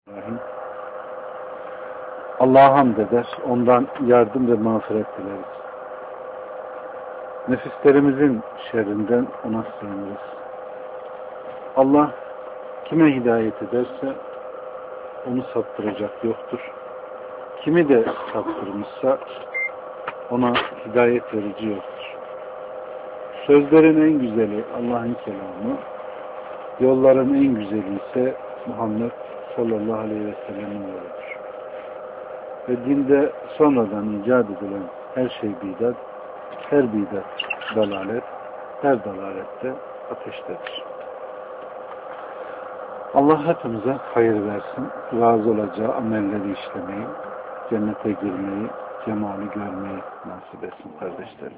Bismillahirrahmanirrahim. Allah'a hamd eder, ondan yardım ve mağfiret dileriz. Nefislerimizin şerrinden ona sığınırız. Allah kime hidayet ederse onu saptıracak yoktur. Kimi de saptırmışsa ona hidayet verici yoktur. Sözlerin en güzeli Allah'ın kelamı, yolların en güzeli ise Muhammed sallallahu aleyhi ve sellem'in yoludur. Ve dinde sonradan icat edilen her şey bidat, her bidat dalalet, her dalalette ateştedir. Allah hepimize hayır versin, razı olacağı amelleri işlemeyi, cennete girmeyi, cemali görmeyi nasip etsin kardeşlerim.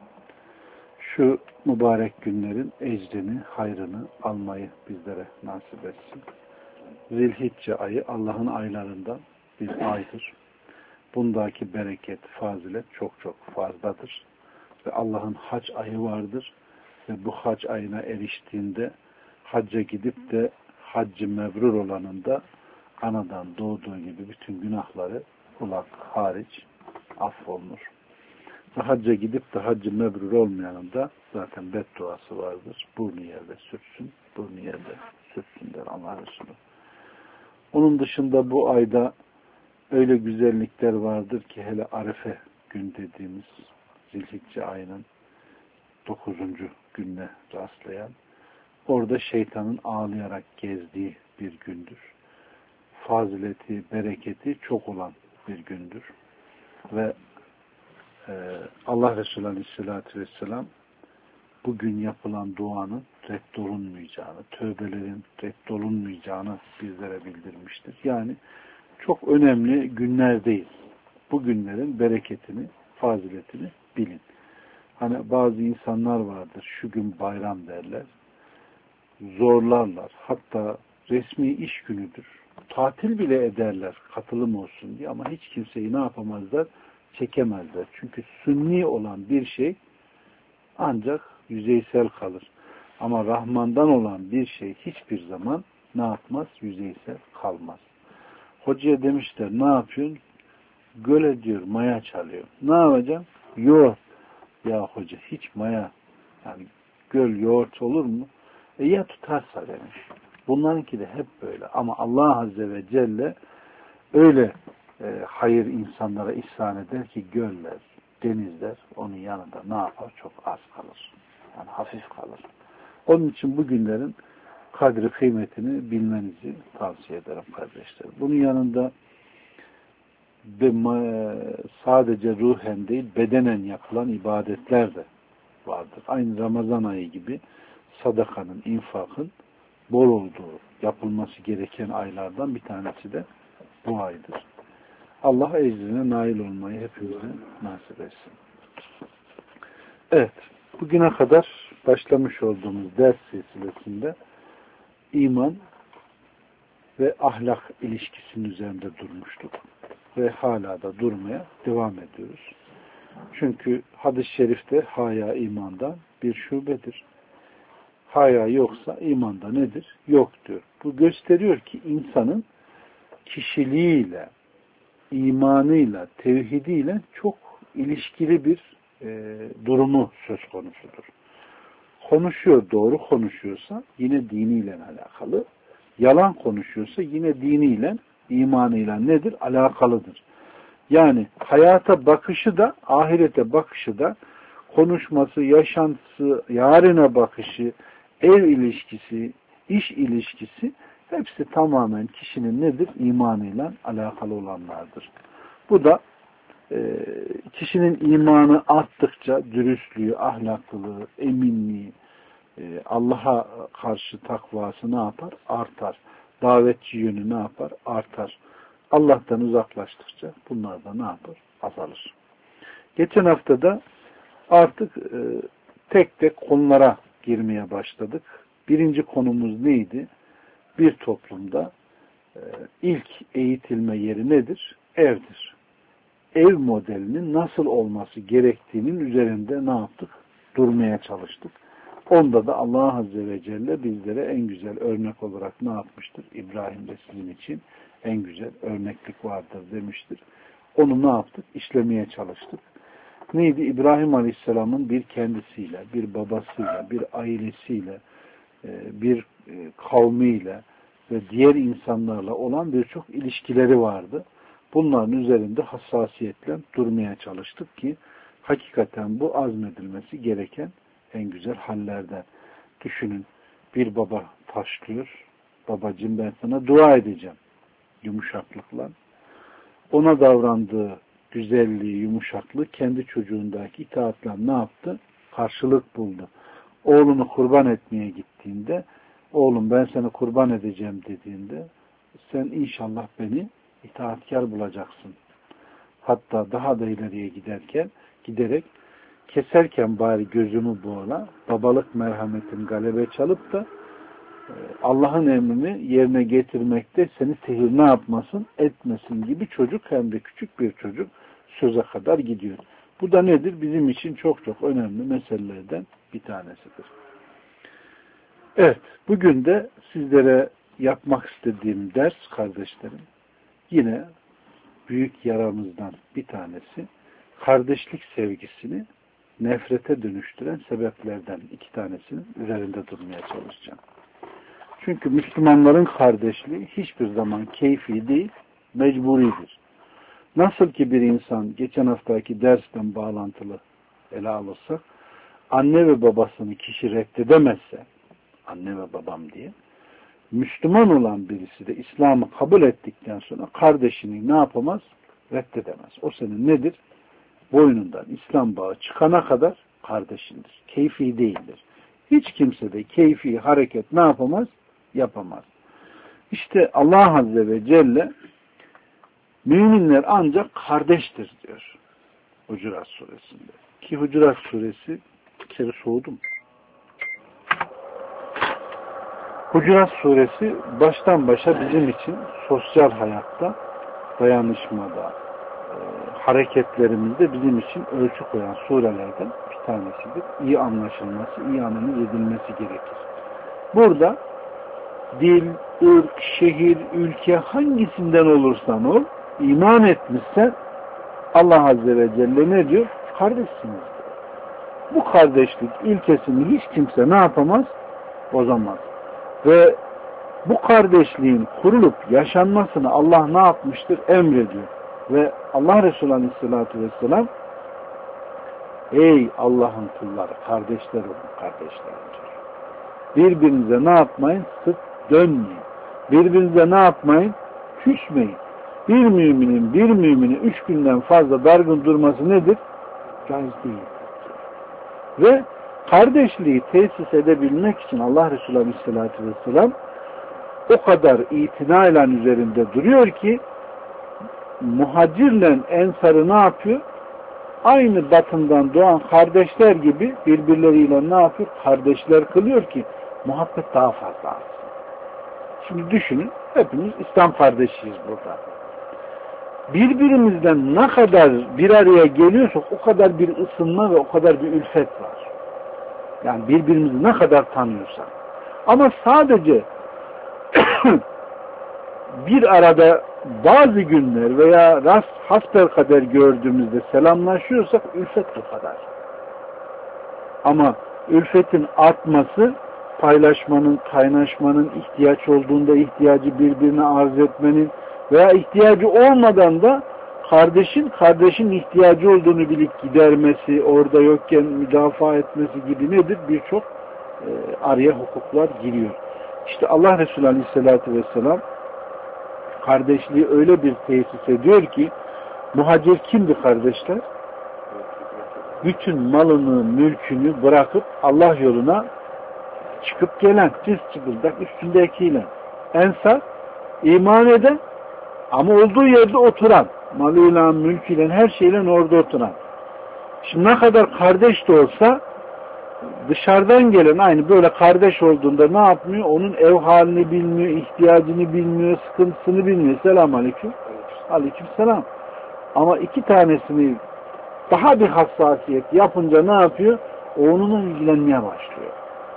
Şu mübarek günlerin ecrini, hayrını almayı bizlere nasip etsin. Zilhicce ayı Allah'ın aylarından bir aydır. Bundaki bereket, fazilet çok çok fazladır. Ve Allah'ın hac ayı vardır. Ve bu hac ayına eriştiğinde hacca gidip de haccı mebrur olanın da anadan doğduğu gibi bütün günahları kulak hariç affolunur. Ve hacca gidip de haccı mebrur olmayanın da zaten bedduası vardır. Burnu yerde sürtsün, burnu yerde sürtsün der Allah Resulü. Onun dışında bu ayda öyle güzellikler vardır ki hele Arefe gün dediğimiz Zilhicce ayının 9. gününe rastlayan, orada şeytanın ağlayarak gezdiği bir gündür. Fazileti, bereketi çok olan bir gündür. Ve Allah Resulü Aleyhisselatü Vesselam bugün yapılan duanın reddolunmayacağını, tövbelerin reddolunmayacağını bizlere bildirmiştir. Yani çok önemli günlerdeyiz. Bu günlerin bereketini, faziletini bilin. Hani bazı insanlar vardır, şu gün bayram derler, zorlarlar. Hatta resmi iş günüdür. Tatil bile ederler, katılım olsun diye, ama hiç kimseyi ne yapamazlar? Çekemezler. Çünkü sünni olan bir şey ancak yüzeysel kalır. Ama Rahman'dan olan bir şey hiçbir zaman ne yapmaz? Yüzeysel kalmaz. Hocaya demişler, ne yapıyorsun? Göle diyor, maya çalıyor. Ne yapacağım? Yoğurt. Ya hoca, hiç maya, yani göl yoğurt olur mu? Ya tutarsa demiş. Bunlarınki de hep böyle. Ama Allah Azze ve Celle öyle hayır insanlara ihsan eder ki göller, denizler onun yanında ne yapar? Çok az kalır. Yani hafif kalır. Onun için bu günlerin kadri kıymetini bilmenizi tavsiye ederim kardeşler. Bunun yanında sadece ruhen değil, bedenen yapılan ibadetler de vardır. Aynı Ramazan ayı gibi sadakanın, infakın bol olduğu, yapılması gereken aylardan bir tanesi de bu aydır. Allah ecrine nail olmayı hepimize nasip etsin. Evet, bugüne kadar başlamış olduğumuz ders silsilesinde iman ve ahlak ilişkisinin üzerinde durmuştuk. Ve hala da durmaya devam ediyoruz. Çünkü hadis-i şerifte haya imandan bir şubedir. Haya yoksa imanda nedir? Yok diyor. Bu gösteriyor ki insanın kişiliğiyle, imanıyla, tevhidiyle çok ilişkili bir durumu söz konusudur. Konuşuyor, doğru konuşuyorsa yine diniyle alakalı. Yalan konuşuyorsa yine diniyle, imanıyla nedir? Alakalıdır. Yani hayata bakışı da, ahirete bakışı da, konuşması, yaşantısı, yarına bakışı, ev ilişkisi, iş ilişkisi hepsi tamamen kişinin nedir? İmanıyla alakalı olanlardır. Bu da kişinin imanı arttıkça dürüstlüğü, ahlaklılığı, eminliği, Allah'a karşı takvası ne yapar? Artar. Davetçi yönü ne yapar? Artar. Allah'tan uzaklaştıkça bunlar da ne yapar? Azalır. Geçen hafta da artık tek tek konulara girmeye başladık. Birinci konumuz neydi? Bir toplumda ilk eğitilme yeri nedir? Evdir. Ev modelinin nasıl olması gerektiğinin üzerinde ne yaptık? Durmaya çalıştık. Onda da Allah Azze ve Celle bizlere en güzel örnek olarak ne yapmıştır? İbrahim'de sizin için en güzel örneklik vardır demiştir. Onu ne yaptık? İşlemeye çalıştık. Neydi? İbrahim Aleyhisselam'ın bir kendisiyle, bir babasıyla, bir ailesiyle, bir kavmiyle ve diğer insanlarla olan birçok ilişkileri vardı. Bunların üzerinde hassasiyetle durmaya çalıştık ki hakikaten bu azmedilmesi gereken en güzel hallerden. Düşünün, bir baba taşlıyor. Babacığım ben sana dua edeceğim. Yumuşaklıkla. Ona davrandığı güzelliği, yumuşaklığı kendi çocuğundaki itaatla ne yaptı? Karşılık buldu. Oğlunu kurban etmeye gittiğinde, oğlum ben seni kurban edeceğim dediğinde, sen inşallah beni itaatkar bulacaksın. Hatta daha da ileriye giderek keserken bari gözümü boğla, babalık merhametin galebe çalıp da Allah'ın emrini yerine getirmekte seni tehir ne yapmasın, etmesin gibi çocuk, hem de küçük bir çocuk söze kadar gidiyor. Bu da nedir? Bizim için çok çok önemli meselelerden bir tanesidir. Evet, bugün de sizlere yapmak istediğim ders kardeşlerim, yine büyük yaramızdan bir tanesi, kardeşlik sevgisini nefrete dönüştüren sebeplerden iki tanesinin üzerinde durmaya çalışacağım. Çünkü Müslümanların kardeşliği hiçbir zaman keyfi değil, mecburidir. Nasıl ki bir insan, geçen haftaki dersten bağlantılı ele alırsak, anne ve babasını kişi reddedemezse, anne ve babam diye, Müslüman olan birisi de İslam'ı kabul ettikten sonra kardeşini ne yapamaz? Reddedemez. O senin nedir? Boynundan İslam bağı çıkana kadar kardeşindir. Keyfi değildir. Hiç kimse de keyfi hareket ne yapamaz? Yapamaz. İşte Allah Azze ve Celle müminler ancak kardeştir diyor Hucurat Suresinde. Ki Hucurat Suresi bir kere soğudum. Hucurat Suresi baştan başa bizim için sosyal hayatta, dayanışmada, hareketlerimizde bizim için ölçü koyan surelerden bir tanesidir. İyi anlaşılması, iyi analiz edilmesi gerekir. Burada dil, ırk, şehir, ülke hangisinden olursan ol, iman etmişsen Allah Azze ve Celle ne diyor? Kardeşsiniz diyor. Bu kardeşlik ilkesini hiç kimse ne yapamaz? Bozamaz. Ve bu kardeşliğin kurulup yaşanmasını Allah ne yapmıştır? Emrediyor. Ve Allah Resulü Aleyhisselatü Vesselam, ey Allah'ın kulları, kardeşler olun, kardeşler diyor. Birbirinize ne yapmayın? Sık dönmeyin. Birbirinize ne yapmayın? Küsmeyin. Bir mümini 3 günden fazla dargın durması nedir? Caiz değil. Ve kardeşliği tesis edebilmek için Allah Resulü Aleyhisselatü Vesselam o kadar itinayla üzerinde duruyor ki muhacirle ensarı ne yapıyor? Aynı batından doğan kardeşler gibi birbirleriyle ne yapıyor? Kardeşler kılıyor ki muhabbet daha fazla artsın. Şimdi düşünün, hepimiz İslam kardeşiyiz burada. Birbirimizden ne kadar bir araya geliyorsak o kadar bir ısınma ve o kadar bir ülfet var. Yani birbirimizi ne kadar tanıyorsak. Ama sadece bir arada bazı günler veya hasbelkader gördüğümüzde selamlaşıyorsak ülfet bu kadar. Ama ülfetin artması, paylaşmanın, kaynaşmanın, ihtiyaç olduğunda ihtiyacı birbirine arz etmenin veya ihtiyacı olmadan da kardeşin ihtiyacı olduğunu bilip gidermesi, orada yokken müdafaa etmesi gibi nedir? Birçok araya hukuklar giriyor. İşte Allah Resulü Aleyhisselatü Vesselam kardeşliği öyle bir tesis ediyor ki, muhacir kimdi kardeşler? Bütün malını, mülkünü bırakıp Allah yoluna çıkıp gelen, çıkıldak üstündekiyle. Ensar, iman eden ama olduğu yerde oturan, malıyla, mülküyle, her şeyle orada oturan. Şimdi ne kadar kardeş de olsa dışarıdan gelen aynı böyle kardeş olduğunda ne yapmıyor? Onun ev halini bilmiyor, ihtiyacını bilmiyor, sıkıntısını bilmiyor. Selamun aleyküm. Aleyküm selam. Ama iki tanesini daha bir hassasiyet yapınca ne yapıyor? O onunla ilgilenmeye başlıyor.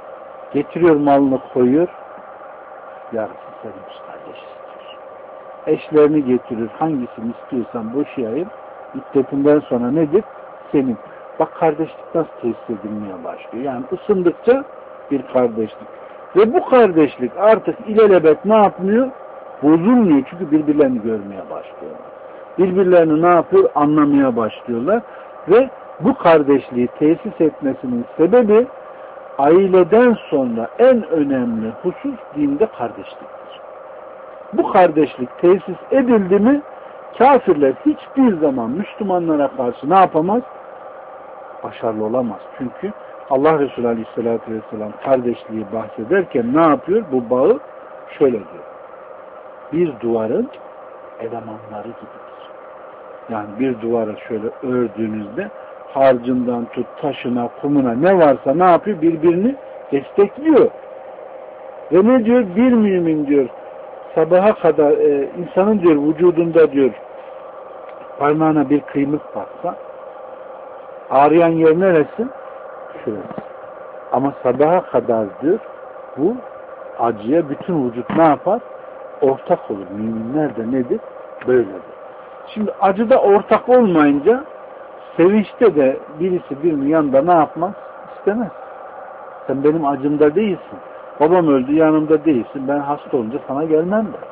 Getiriyor malını koyuyor. Yarısı seninmiş kardeş istiyor. Eşlerini getirir. Hangisini istiyorsan boşayayım. İddetinden sonra nedir? Senin. Bak kardeşlik nasıl tesis edilmeye başlıyor. Yani ısındıkça bir kardeşlik. Ve bu kardeşlik artık ilelebet ne yapmıyor? Bozulmuyor. Çünkü birbirlerini görmeye başlıyorlar. Birbirlerini ne yapıyor? Anlamaya başlıyorlar. Ve bu kardeşliği tesis etmesinin sebebi aileden sonra en önemli husus dinde kardeşliktir. Bu kardeşlik tesis edildi mi kafirler hiçbir zaman Müslümanlara karşı ne yapamaz? Başarılı olamaz. Çünkü Allah Resulü Aleyhisselatü Vesselam kardeşliği bahsederken ne yapıyor? Bu bağı şöyle diyor. Bir duvarın elemanları gibidir. Yani bir duvarı şöyle ördüğünüzde harcından tut, taşına, kumuna ne varsa ne yapıyor? Birbirini destekliyor. Ve ne diyor? Bir mümin diyor sabaha kadar insanın diyor vücudunda diyor parmağına bir kıymık baksa ağrıyan yer neresi? Şurası. Ama sabaha kadar diyor bu acıya bütün vücut ne yapar? Ortak olur. Müminler de nedir? Böyledir. Şimdi acıda ortak olmayınca sevinçte de birisi birinin yanında ne yapmaz? İstemez. Sen benim acımda değilsin. Babam öldü yanımda değilsin. Ben hasta olunca sana gelmem der.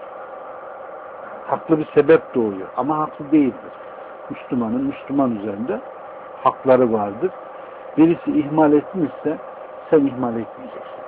Haklı bir sebep doğuyor. Ama haklı değildir. Müslümanın Müslüman üzerinde hakları vardır. Birisi ihmal etmişse sen ihmal etmeyeceksin.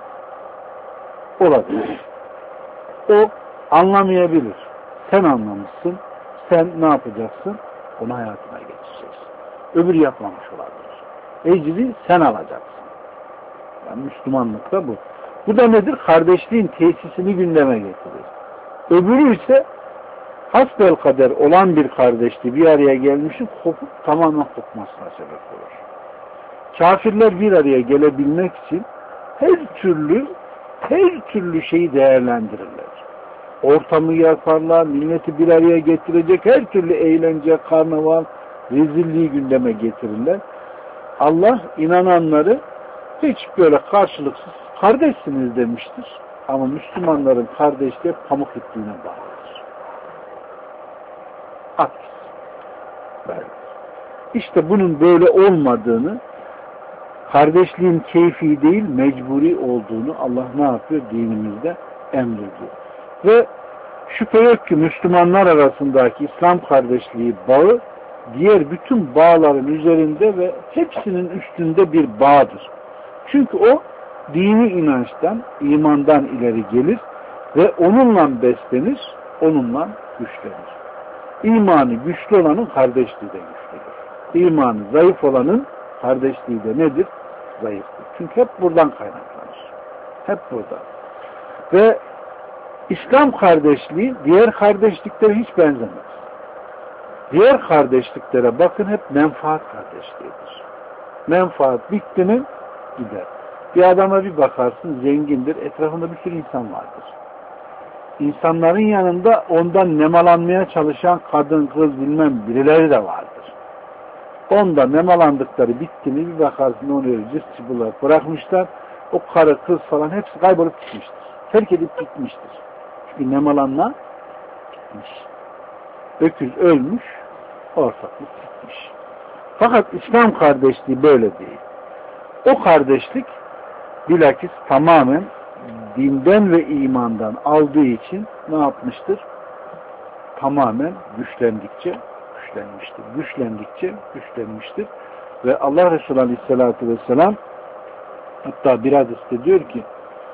Olabilir. O anlamayabilir. Sen anlamışsın. Sen ne yapacaksın? Onu hayatına geçireceksin. Öbürü yapmamış olabilir. Ecri sen alacaksın. Yani Müslümanlıkta bu. Bu da nedir? Kardeşliğin tesisini gündeme getirir. Öbürü ise hasbelkader olan bir kardeşliği bir araya gelmişin kopup tamamen kopmasına sebep olur. Kafirler bir araya gelebilmek için her türlü şeyi değerlendirirler. Ortamı yaparlar, milleti bir araya getirecek her türlü eğlence, karnaval, rezilliği gündeme getirirler. Allah inananları hiç böyle karşılıksız kardeşsiniz demiştir. Ama Müslümanların kardeşliği pamuk ipliğine bağlıdır. Aks. Böyle. İşte bunun böyle olmadığını, kardeşliğin keyfi değil, mecburi olduğunu Allah ne yapıyor? Dinimizde emrediyor. Ve şüphe yok ki Müslümanlar arasındaki İslam kardeşliği bağı diğer bütün bağların üzerinde ve hepsinin üstünde bir bağdır. Çünkü o dini inançtan, imandan ileri gelir ve onunla beslenir, onunla güçlenir. İmanı güçlü olanın kardeşliği de güçlüdür. İmanı zayıf olanın kardeşliği de nedir? Zayıftır. Çünkü hep buradan kaynaklanır. Hep burada. Ve İslam kardeşliği diğer kardeşliklere hiç benzemez. Diğer kardeşliklere bakın hep menfaat kardeşliğidir. Menfaat bitti mi gider. Bir adama bir bakarsın zengindir, etrafında bir sürü insan vardır. İnsanların yanında ondan nemalanmaya çalışan kadın, kız bilmem birileri de vardır. Onda nemalandıkları bitti mi bir bakarsın onu öyle cıs bırakmışlar. O karı, kız falan hepsi kaybolup gitmiştir. Terk edip gitmiştir. Çünkü nemalanma gitmiş. Öküz ölmüş, ortaklık gitmiş. Fakat İslam kardeşliği böyle değil. O kardeşlik bilakis tamamen dinden ve imandan aldığı için ne yapmıştır? Tamamen güçlendikçe güçlenmiştir. Güçlendikçe güçlenmiştir. Ve Allah Resulü Aleyhisselatü Vesselam hatta bir hadiste diyor ki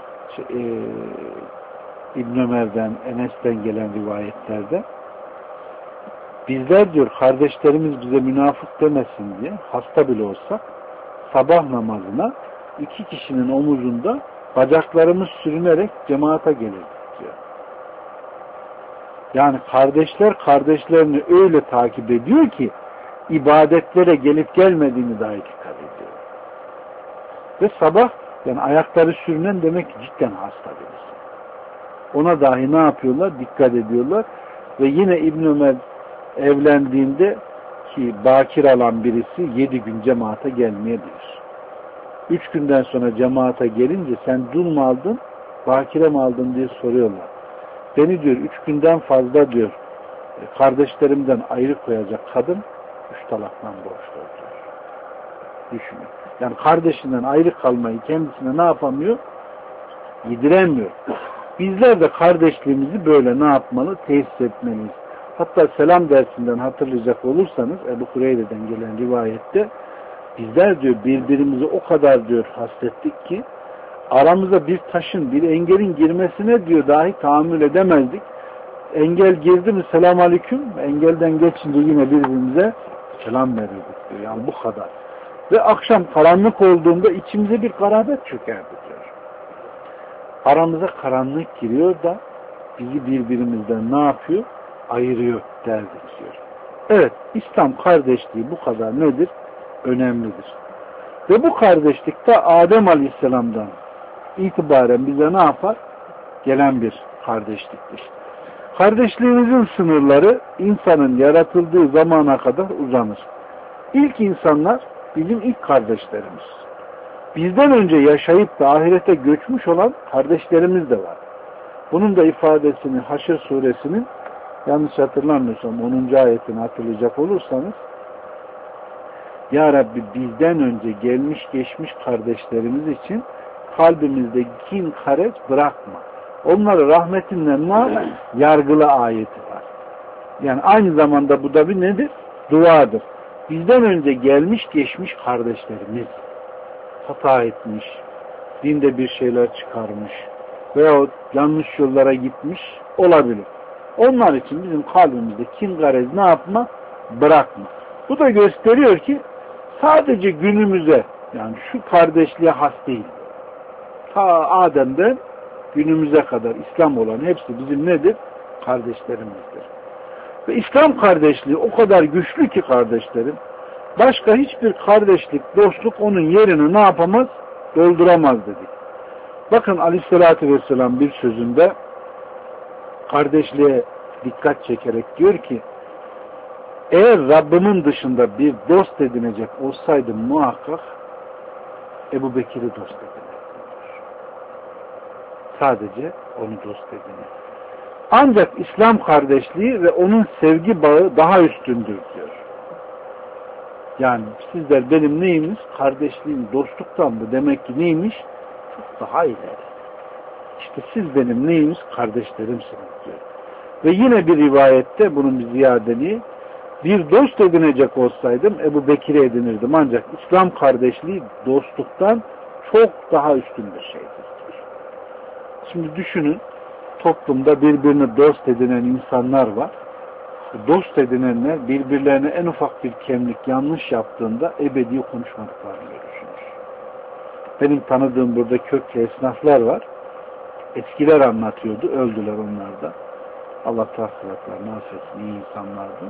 İbn Ömer'den, Enes'ten gelen rivayetlerde bizler diyor kardeşlerimiz bize münafık demesin diye hasta bile olsak sabah namazına 2 kişinin omuzunda bacaklarımız sürünerek cemaate gelirdik diyor. Yani kardeşler kardeşlerini öyle takip ediyor ki ibadetlere gelip gelmediğini dahi dikkat ediyor. Ve sabah yani ayakları sürünen demek ki cidden hasta birisi. Ona dahi ne yapıyorlar? Dikkat ediyorlar. Ve yine İbn Ömer evlendiğinde ki bakir alan birisi 7 gün cemaate gelmeyebilir. 3 günden sonra cemaate gelince sen dul mu aldın, bakire mi aldın diye soruyorlar. Beni diyor 3 günden fazla diyor kardeşlerimden ayrı koyacak kadın 3 talaktan borçlu diyor. Düşünün. Yani kardeşinden ayrı kalmayı kendisine ne yapamıyor? Yediremiyor. Bizler de kardeşliğimizi böyle ne yapmalı? Tesis etmeliyiz. Hatta selam dersinden hatırlayacak olursanız Ebu Hureyre'den gelen rivayette bizler diyor birbirimizi o kadar diyor hasrettik ki aramıza bir taşın, bir engelin girmesine diyor dahi tahammül edemezdik. Engel girdi mi selam aleyküm, engelden geçince yine birbirimize selam verirdik diyor. Yani bu kadar. Ve akşam karanlık olduğunda içimize bir garabet çökerdi diyor. Aramıza karanlık giriyor da bizi birbirimizden ne yapıyor? Ayırıyor derdik diyor. Evet, İslam kardeşliği bu kadar nedir? Önemlidir. Ve bu kardeşlikte Adem Aleyhisselam'dan itibaren bize ne yapar? Gelen bir kardeşliktir. Kardeşliğimizin sınırları insanın yaratıldığı zamana kadar uzanır. İlk insanlar bizim ilk kardeşlerimiz. Bizden önce yaşayıp da ahirete göçmüş olan kardeşlerimiz de var. Bunun da ifadesini Haşr suresinin yanlış hatırlamıyorsam 10. ayetini hatırlayacak olursanız Ya Rabbi bizden önce gelmiş geçmiş kardeşlerimiz için kalbimizde kin karet bırakma. Onları rahmetinden yargıla ayeti var. Yani aynı zamanda bu da bir nedir? Duadır. Bizden önce gelmiş geçmiş kardeşlerimiz hata etmiş, dinde bir şeyler çıkarmış veyahut yanlış yollara gitmiş olabilir. Onlar için bizim kalbimizde kin garez ne yapma? Bırakma. Bu da gösteriyor ki sadece günümüze yani şu kardeşliğe has değil. Ta Adem'den günümüze kadar İslam olan hepsi bizim nedir? Kardeşlerimizdir. Ve İslam kardeşliği o kadar güçlü ki kardeşlerim, başka hiçbir kardeşlik, dostluk onun yerini ne yapamaz? Dolduramaz dedik. Bakın Aleyhisselatü Vesselam bir sözünde kardeşliğe dikkat çekerek diyor ki eğer Rabbimin dışında bir dost edinecek olsaydım muhakkak Ebu Bekir'i dost edinirdim. Sadece onu dost edinir. Ancak İslam kardeşliği ve onun sevgi bağı daha üstündür diyor. Yani sizler benim neyimiz? Kardeşliğim dostluktan mı? Demek ki neymiş? Çok daha ileri. İşte siz benim neyimiz? Kardeşlerimsiniz diyor. Ve yine bir rivayette bunun bir ziyadeliği bir dost edinecek olsaydım Ebu Bekir'i edinirdim. Ancak İslam kardeşliği dostluktan çok daha üstün bir şeydir. Şimdi düşünün toplumda birbirini dost edinen insanlar var. Dost edinenler birbirlerine en ufak bir kemlik yanlış yaptığında ebedi konuşmadıklarını görürsünüz. Benim tanıdığım burada köklü esnaflar var. Eskiler anlatıyordu. Öldüler onlar da. Allah tahsilatlarını affetsin. İyi insanlardı.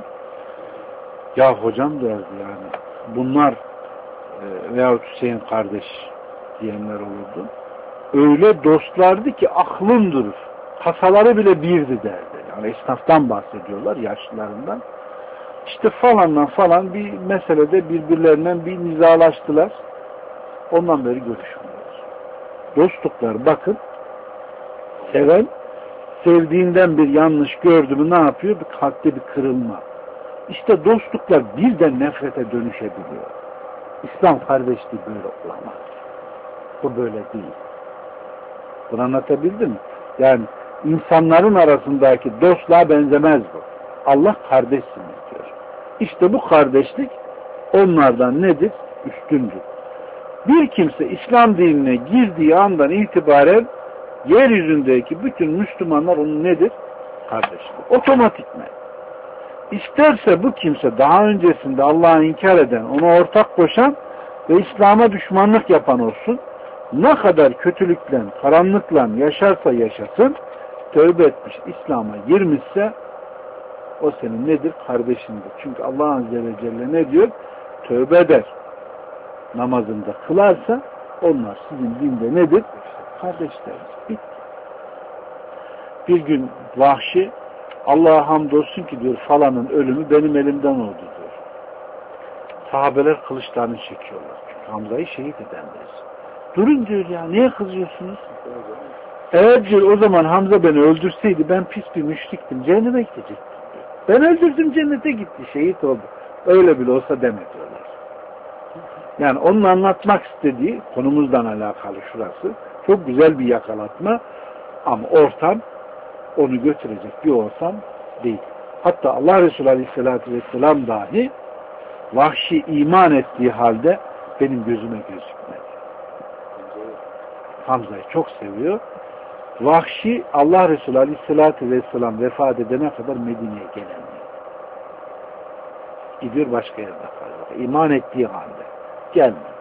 Ya hocam derdi yani. Bunlar veyahut Hüseyin kardeş diyenler olurdu. Öyle dostlardı ki aklım durur. Kasaları bile birdi derdi. Yani esnaftan bahsediyorlar, yaşlılarından. İşte falanla falan bir meselede birbirlerinden bir nizalaştılar. Ondan beri görüşmüyorlar. Dostluklar bakın seven sevdiğinden bir yanlış gördü mü ne yapıyor? Bir kalpte bir kırılma. İşte dostluklar birden nefrete dönüşebiliyor. İslam kardeşliği böyle olamaz. Bu böyle değil. Bunu anlatabildim mi? Yani insanların arasındaki dostluğa benzemez bu. Allah kardeşsiniz diyor. İşte bu kardeşlik onlardan nedir? Üstündür. Bir kimse İslam dinine girdiği andan itibaren yeryüzündeki bütün Müslümanlar onun nedir? Kardeşlik. Otomatikmen. İsterse bu kimse daha öncesinde Allah'ı inkar eden, ona ortak koşan ve İslam'a düşmanlık yapan olsun, ne kadar kötülükle, karanlıkla yaşarsa yaşasın, tövbe etmiş, İslam'a girmişse o senin nedir? Kardeşindir. Çünkü Allah Azze ve Celle ne diyor? Tövbe eder. Namazında kılarsa onlar sizin dinde nedir? Kardeşleriniz. Bitti. Bir gün Vahşi Allah'a hamdolsun ki diyor falanın ölümü benim elimden oldu diyor. Sahabeler kılıçlarını çekiyorlar. Çünkü Hamza'yı şehit edenler. Durun diyor ya, niye kızıyorsunuz? Eğer diyor o zaman Hamza beni öldürseydi ben pis bir müşriktim, cehenneme gidecektim diyor. Ben öldürdüm, cennete gitti, şehit oldu. Öyle bile olsa deme diyorlar. Yani onun anlatmak istediği konumuzdan alakalı şurası. Çok güzel bir yakalatma ama ortam onu götürecek bir ortam değil. Hatta Allah Resulü Aleyhisselatü Vesselam dahi Vahşi iman ettiği halde benim gözüme gözükmedi. Hamza'yı çok seviyor. Vahşi Allah Resulü Aleyhisselatü Vesselam vefat edene kadar Medine'ye gelemiyor. Gidiyor başka yerde kalıyor. İman ettiği halde gelmedi.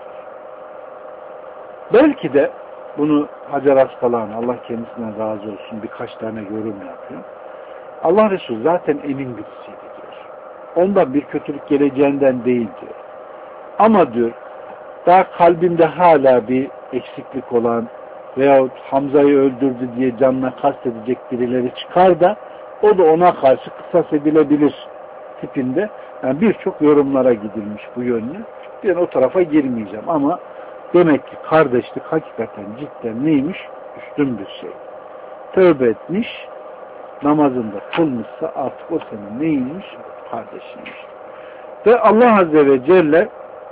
Belki de bunu Hacer Askalani, Allah kendisinden razı olsun, birkaç tane yorum yapıyor. Allah Resulü zaten emin birisiydi diyor. Ondan bir kötülük geleceğinden değil diyor. Ama diyor daha kalbimde hala bir eksiklik olan veyahut Hamza'yı öldürdü diye canına kastedecek birileri çıkar da o da ona karşı kısas edilebilir tipinde. Yani birçok yorumlara gidilmiş bu yönlü. Ben o tarafa girmeyeceğim ama demek ki kardeşlik hakikaten cidden neymiş? Üstün bir şey. Tövbe etmiş, namazında kılmışsa artık o senin neymiş? Kardeşiymiş. Ve Allah Azze ve Celle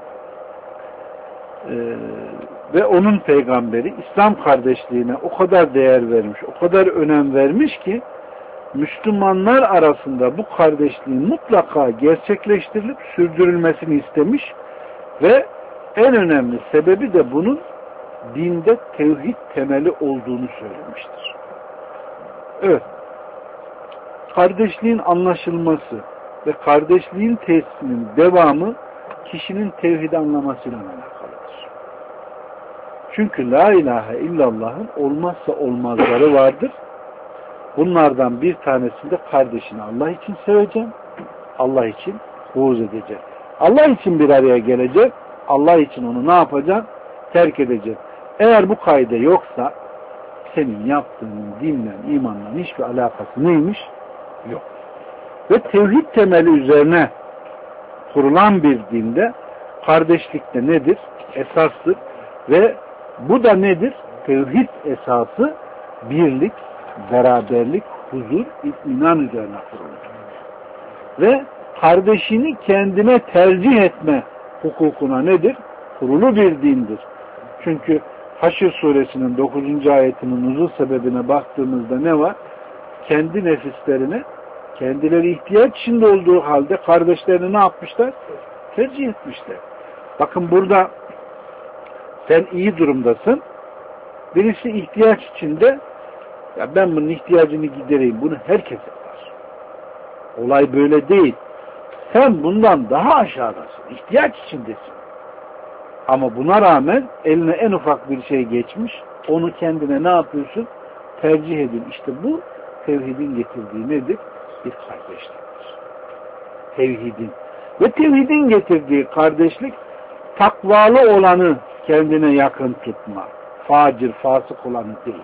ve onun peygamberi İslam kardeşliğine o kadar değer vermiş, o kadar önem vermiş ki Müslümanlar arasında bu kardeşliğin mutlaka gerçekleştirilip sürdürülmesini istemiş ve en önemli sebebi de bunun dinde tevhid temeli olduğunu söylemiştir. Evet. Kardeşliğin anlaşılması ve kardeşliğin tesisinin devamı kişinin tevhidi anlamasıyla alakalıdır. Çünkü la ilahe illallah'ın olmazsa olmazları vardır. Bunlardan bir tanesinde kardeşini Allah için seveceksin, Allah için buğz edeceksin. Allah için bir araya gelecek, Allah için onu ne yapacaksın? Terk edeceksin. Eğer bu kaide yoksa senin yaptığının dinle, imanla hiçbir alakası neymiş? Yok. Ve tevhid temeli üzerine kurulan bir dinde kardeşlik de nedir? Esastır. Ve bu da nedir? Tevhid esası birlik, beraberlik, huzur, itminan üzerine kurulur. Ve kardeşini kendine tercih etme hukukuna nedir? Kurulu bir dindir. Çünkü Haşr suresinin 9. ayetinin nuzul sebebine baktığımızda ne var? Kendi nefislerine, kendileri ihtiyaç içinde olduğu halde kardeşlerini ne yapmışlar? Tercih etmişler. Bakın burada sen iyi durumdasın. Birisi ihtiyaç içinde, ya ben bunun ihtiyacını gidereyim. Bunu herkes yapar. Olay böyle değil. Sen bundan daha aşağıdasın. İhtiyaç içindesin. Ama buna rağmen eline en ufak bir şey geçmiş. Onu kendine ne yapıyorsun? Tercih edin. İşte bu tevhidin getirdiği nedir? Bir kardeşliktir. Tevhidin. Ve tevhidin getirdiği kardeşlik takvalı olanı kendine yakın tutma. Facir, fasık olanı değil.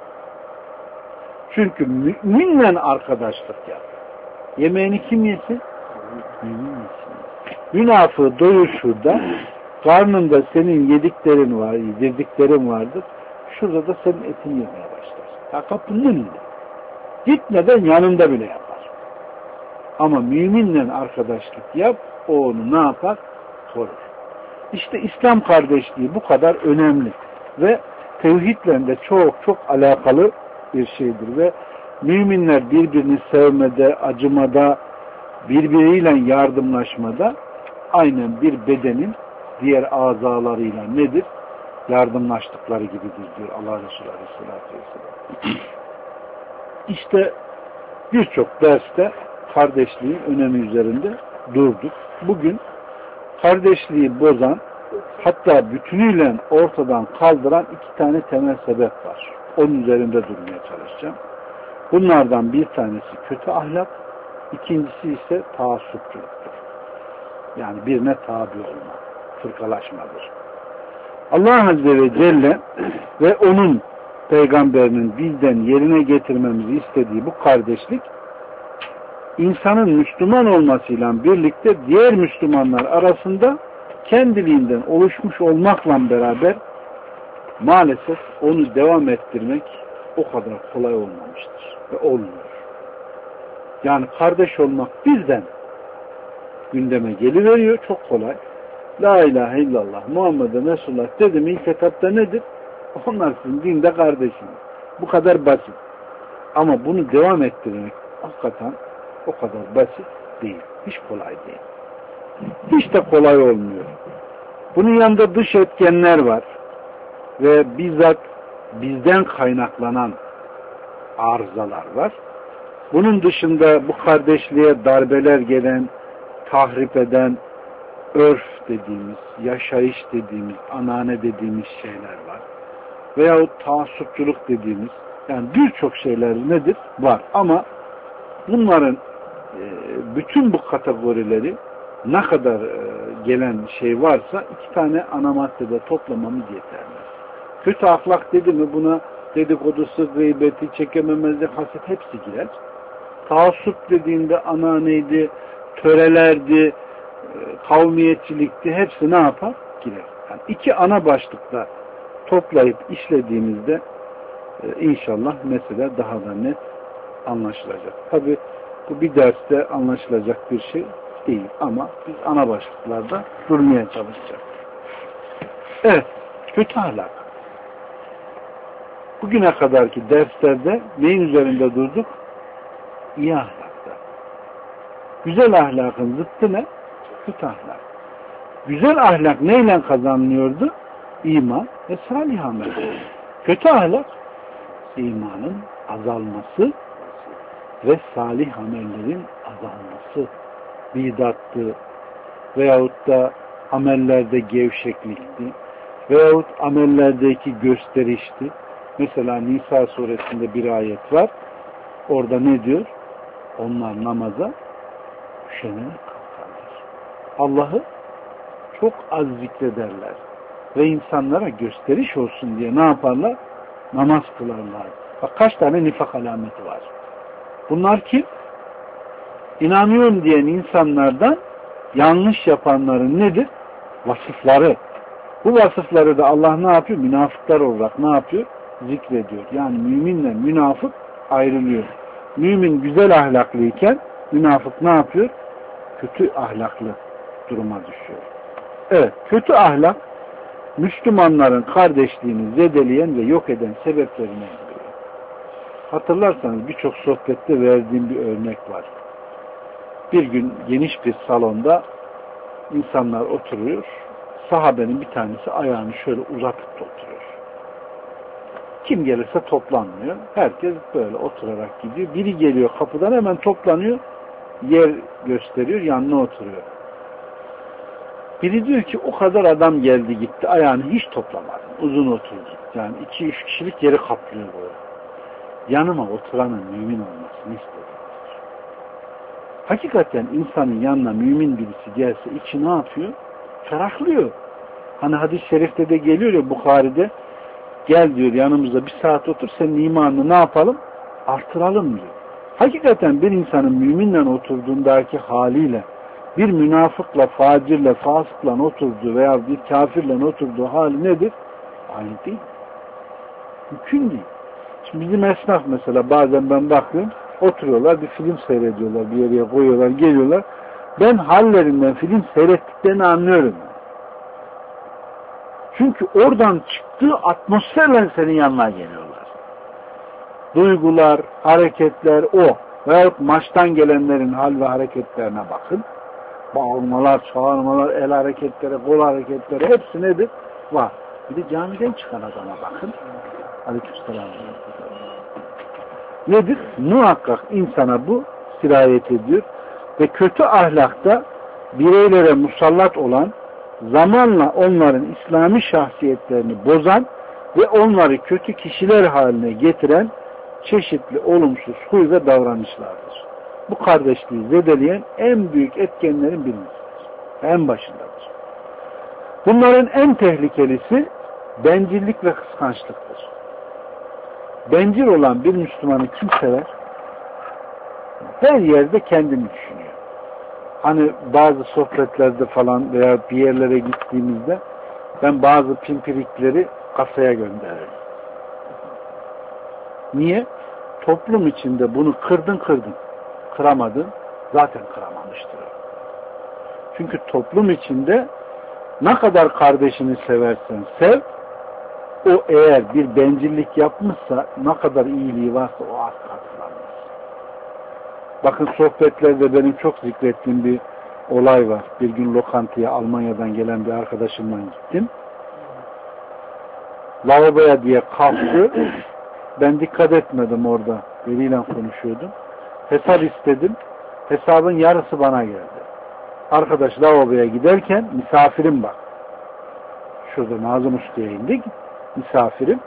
Çünkü müminle arkadaşlık yap. Yemeğini kim yesin? Mümin yesin. Münafığı doyur şurada. Karnında senin yediklerin var, yedirdiklerin vardır. Şurada da senin etini yemeye başlar. Ya kapının önünde. Gitmeden yanında bile yapar. Ama müminle arkadaşlık yap, o onu ne yapar? Korur. İşte İslam kardeşliği bu kadar önemli ve tevhidle de çok çok alakalı bir şeydir ve müminler birbirini sevmede, acımada, birbiriyle yardımlaşmada aynen bir bedenin diğer azalarıyla nedir? Yardımlaştıkları gibidir diyor Allah Resulü Aleyhisselatü Vesselam. İşte birçok derste kardeşliğin önemi üzerinde durduk. Bugün kardeşliği bozan, hatta bütünüyle ortadan kaldıran iki tane temel sebep var. Onun üzerinde durmaya çalışacağım. Bunlardan bir tanesi kötü ahlak, ikincisi ise taassupçuluktur. Yani birine tabi olma, fırkalaşmadır. Allah Azze ve Celle ve onun peygamberinin bizden yerine getirmemizi istediği bu kardeşlik, insanın Müslüman olmasıyla birlikte diğer Müslümanlar arasında kendiliğinden oluşmuş olmakla beraber maalesef onu devam ettirmek o kadar kolay olmamıştır ve olmuyor. Yani kardeş olmak birden gündeme geliveriyor, çok kolay. La ilahe illallah Muhammed'e Resulullah dedi mi ilk etapta nedir? Onlar sizin dinde kardeşiniz. Bu kadar basit. Ama bunu devam ettirmek hakikaten o kadar basit değil. Hiç kolay değil. Hiç de kolay olmuyor. Bunun yanında dış etkenler var. Ve bizzat bizden kaynaklanan arızalar var. Bunun dışında bu kardeşliğe darbeler gelen, tahrip eden, örf dediğimiz, yaşayış dediğimiz, anane dediğimiz şeyler var. Veyahut taassupçuluk dediğimiz, yani birçok şeyler nedir? Var. Ama bunların bütün bu kategorileri ne kadar gelen şey varsa 2 tane ana maddede toplamamız yeterli. Kötü ahlak dedi mi buna dedikodusu, gıybeti, çekememezlik, haset hepsi girer. Taassup dediğinde ananeydi, törelerdi, kavmiyetçilikti, hepsi ne yapar? Girer. Yani 2 ana başlıkta toplayıp işlediğimizde inşallah mesele daha da net anlaşılacak. Tabi bu bir derste anlaşılacak bir şey değil ama biz ana başlıklarda durmaya çalışacağız. Evet, kötü ahlak. Bugüne kadarki derslerde neyin üzerinde durduk? İyi ahlakta. Güzel ahlakın zıttı ne? Kötü ahlak. Güzel ahlak neyle kazanılıyordu? İman ve salih amel. Kötü ahlak imanın azalması ve salih amellerin azalması. Bidattı veyahut da amellerde gevşeklikti veyahut amellerdeki gösterişti. Mesela Nisa suresinde bir ayet var. Orada ne diyor? Onlar namaza üşenerek kalkarlar. Allah'ı çok az zikrederler. Ve insanlara gösteriş olsun diye ne yaparlar? Namaz kılarlar. Bak kaç tane nifak alameti var. Bunlar kim? İnanıyorum diyen insanlardan yanlış yapanların nedir? Vasıfları. Bu vasıfları da Allah ne yapıyor? Münafıklar olarak ne yapıyor? Zikrediyor. Yani müminle münafık ayrılıyor. Mümin güzel ahlaklıyken münafık ne yapıyor? Kötü ahlaklı duruma düşüyor. Evet, kötü ahlak Müslümanların kardeşliğini zedeleyen ve yok eden sebeplerine giriyor. Hatırlarsanız birçok sohbette verdiğim bir örnek var. Bir gün geniş bir salonda insanlar oturuyor. Sahabenin bir tanesi ayağını şöyle uzatıp da oturuyor. Kim gelirse toplanmıyor. Herkes böyle oturarak gidiyor. Biri geliyor kapıdan hemen toplanıyor. Yer gösteriyor, yanına oturuyor. Biri diyor ki o kadar adam geldi gitti. Ayağını hiç toplamadı. Uzun oturdu. Yani 2-3 kişilik yeri kaplıyor böyle. Yanıma oturanın mümin olmasını istedim. Hakikaten insanın yanına mümin birisi gelse içi ne yapıyor? Ferahlıyor. Hani hadis-i şerifte de geliyor ya Bukhari'de, gel diyor yanımıza bir saat otur, senin imanını ne yapalım? Artıralım diyor. Hakikaten bir insanın müminle oturduğundaki haliyle bir münafıkla, facirle, fasıkla oturduğu veya bir kafirle oturduğu hali nedir? Aynı değil. Mümkün değil. Şimdi bizim esnaf mesela bazen ben bakıyorum, oturuyorlar, bir film seyrediyorlar, bir yere koyuyorlar, geliyorlar. Ben hallerinden film seyrettiklerini anlıyorum. Çünkü oradan çıktığı atmosferle senin yanına geliyorlar. Duygular, hareketler o. Veyahut maçtan gelenlerin hal ve hareketlerine bakın. Bağırmalar, çağırmalar, el hareketleri, kol hareketleri hepsi nedir? Var. Bir de camiden çıkan adama bakın. Aleykümselam. Nedir? Muhakkak insana bu sirayet ediyor. Ve kötü ahlakta bireylere musallat olan, zamanla onların İslami şahsiyetlerini bozan ve onları kötü kişiler haline getiren çeşitli olumsuz huy ve davranışlardır. Bu kardeşliği zedeleyen en büyük etkenlerin birincisidir. En başındadır. Bunların en tehlikelisi bencillik ve kıskançlıktır. Bencil olan bir Müslümanı kim sever? Her yerde kendini düşünüyor. Hani bazı sohbetlerde falan veya bir yerlere gittiğimizde ben bazı pimpirikleri kasaya gönderir. Niye? Toplum içinde bunu kırdın. Kıramadın. Zaten kıramamıştır. Çünkü toplum içinde ne kadar kardeşini seversen sev, o eğer bir bencillik yapmışsa, ne kadar iyiliği varsa o asla hatırlanmaz. Bakın sohbetlerde benim çok zikrettiğim bir olay var. Bir gün lokantaya Almanya'dan gelen bir arkadaşımla gittim. Lavaboya diye kalktı. Ben dikkat etmedim orada. Biriyle konuşuyordum. Hesap istedim. Hesabın yarısı bana geldi. Arkadaş lavaboya giderken misafirim bak. Şurada Nazım Usta'ya indik. Misafirim.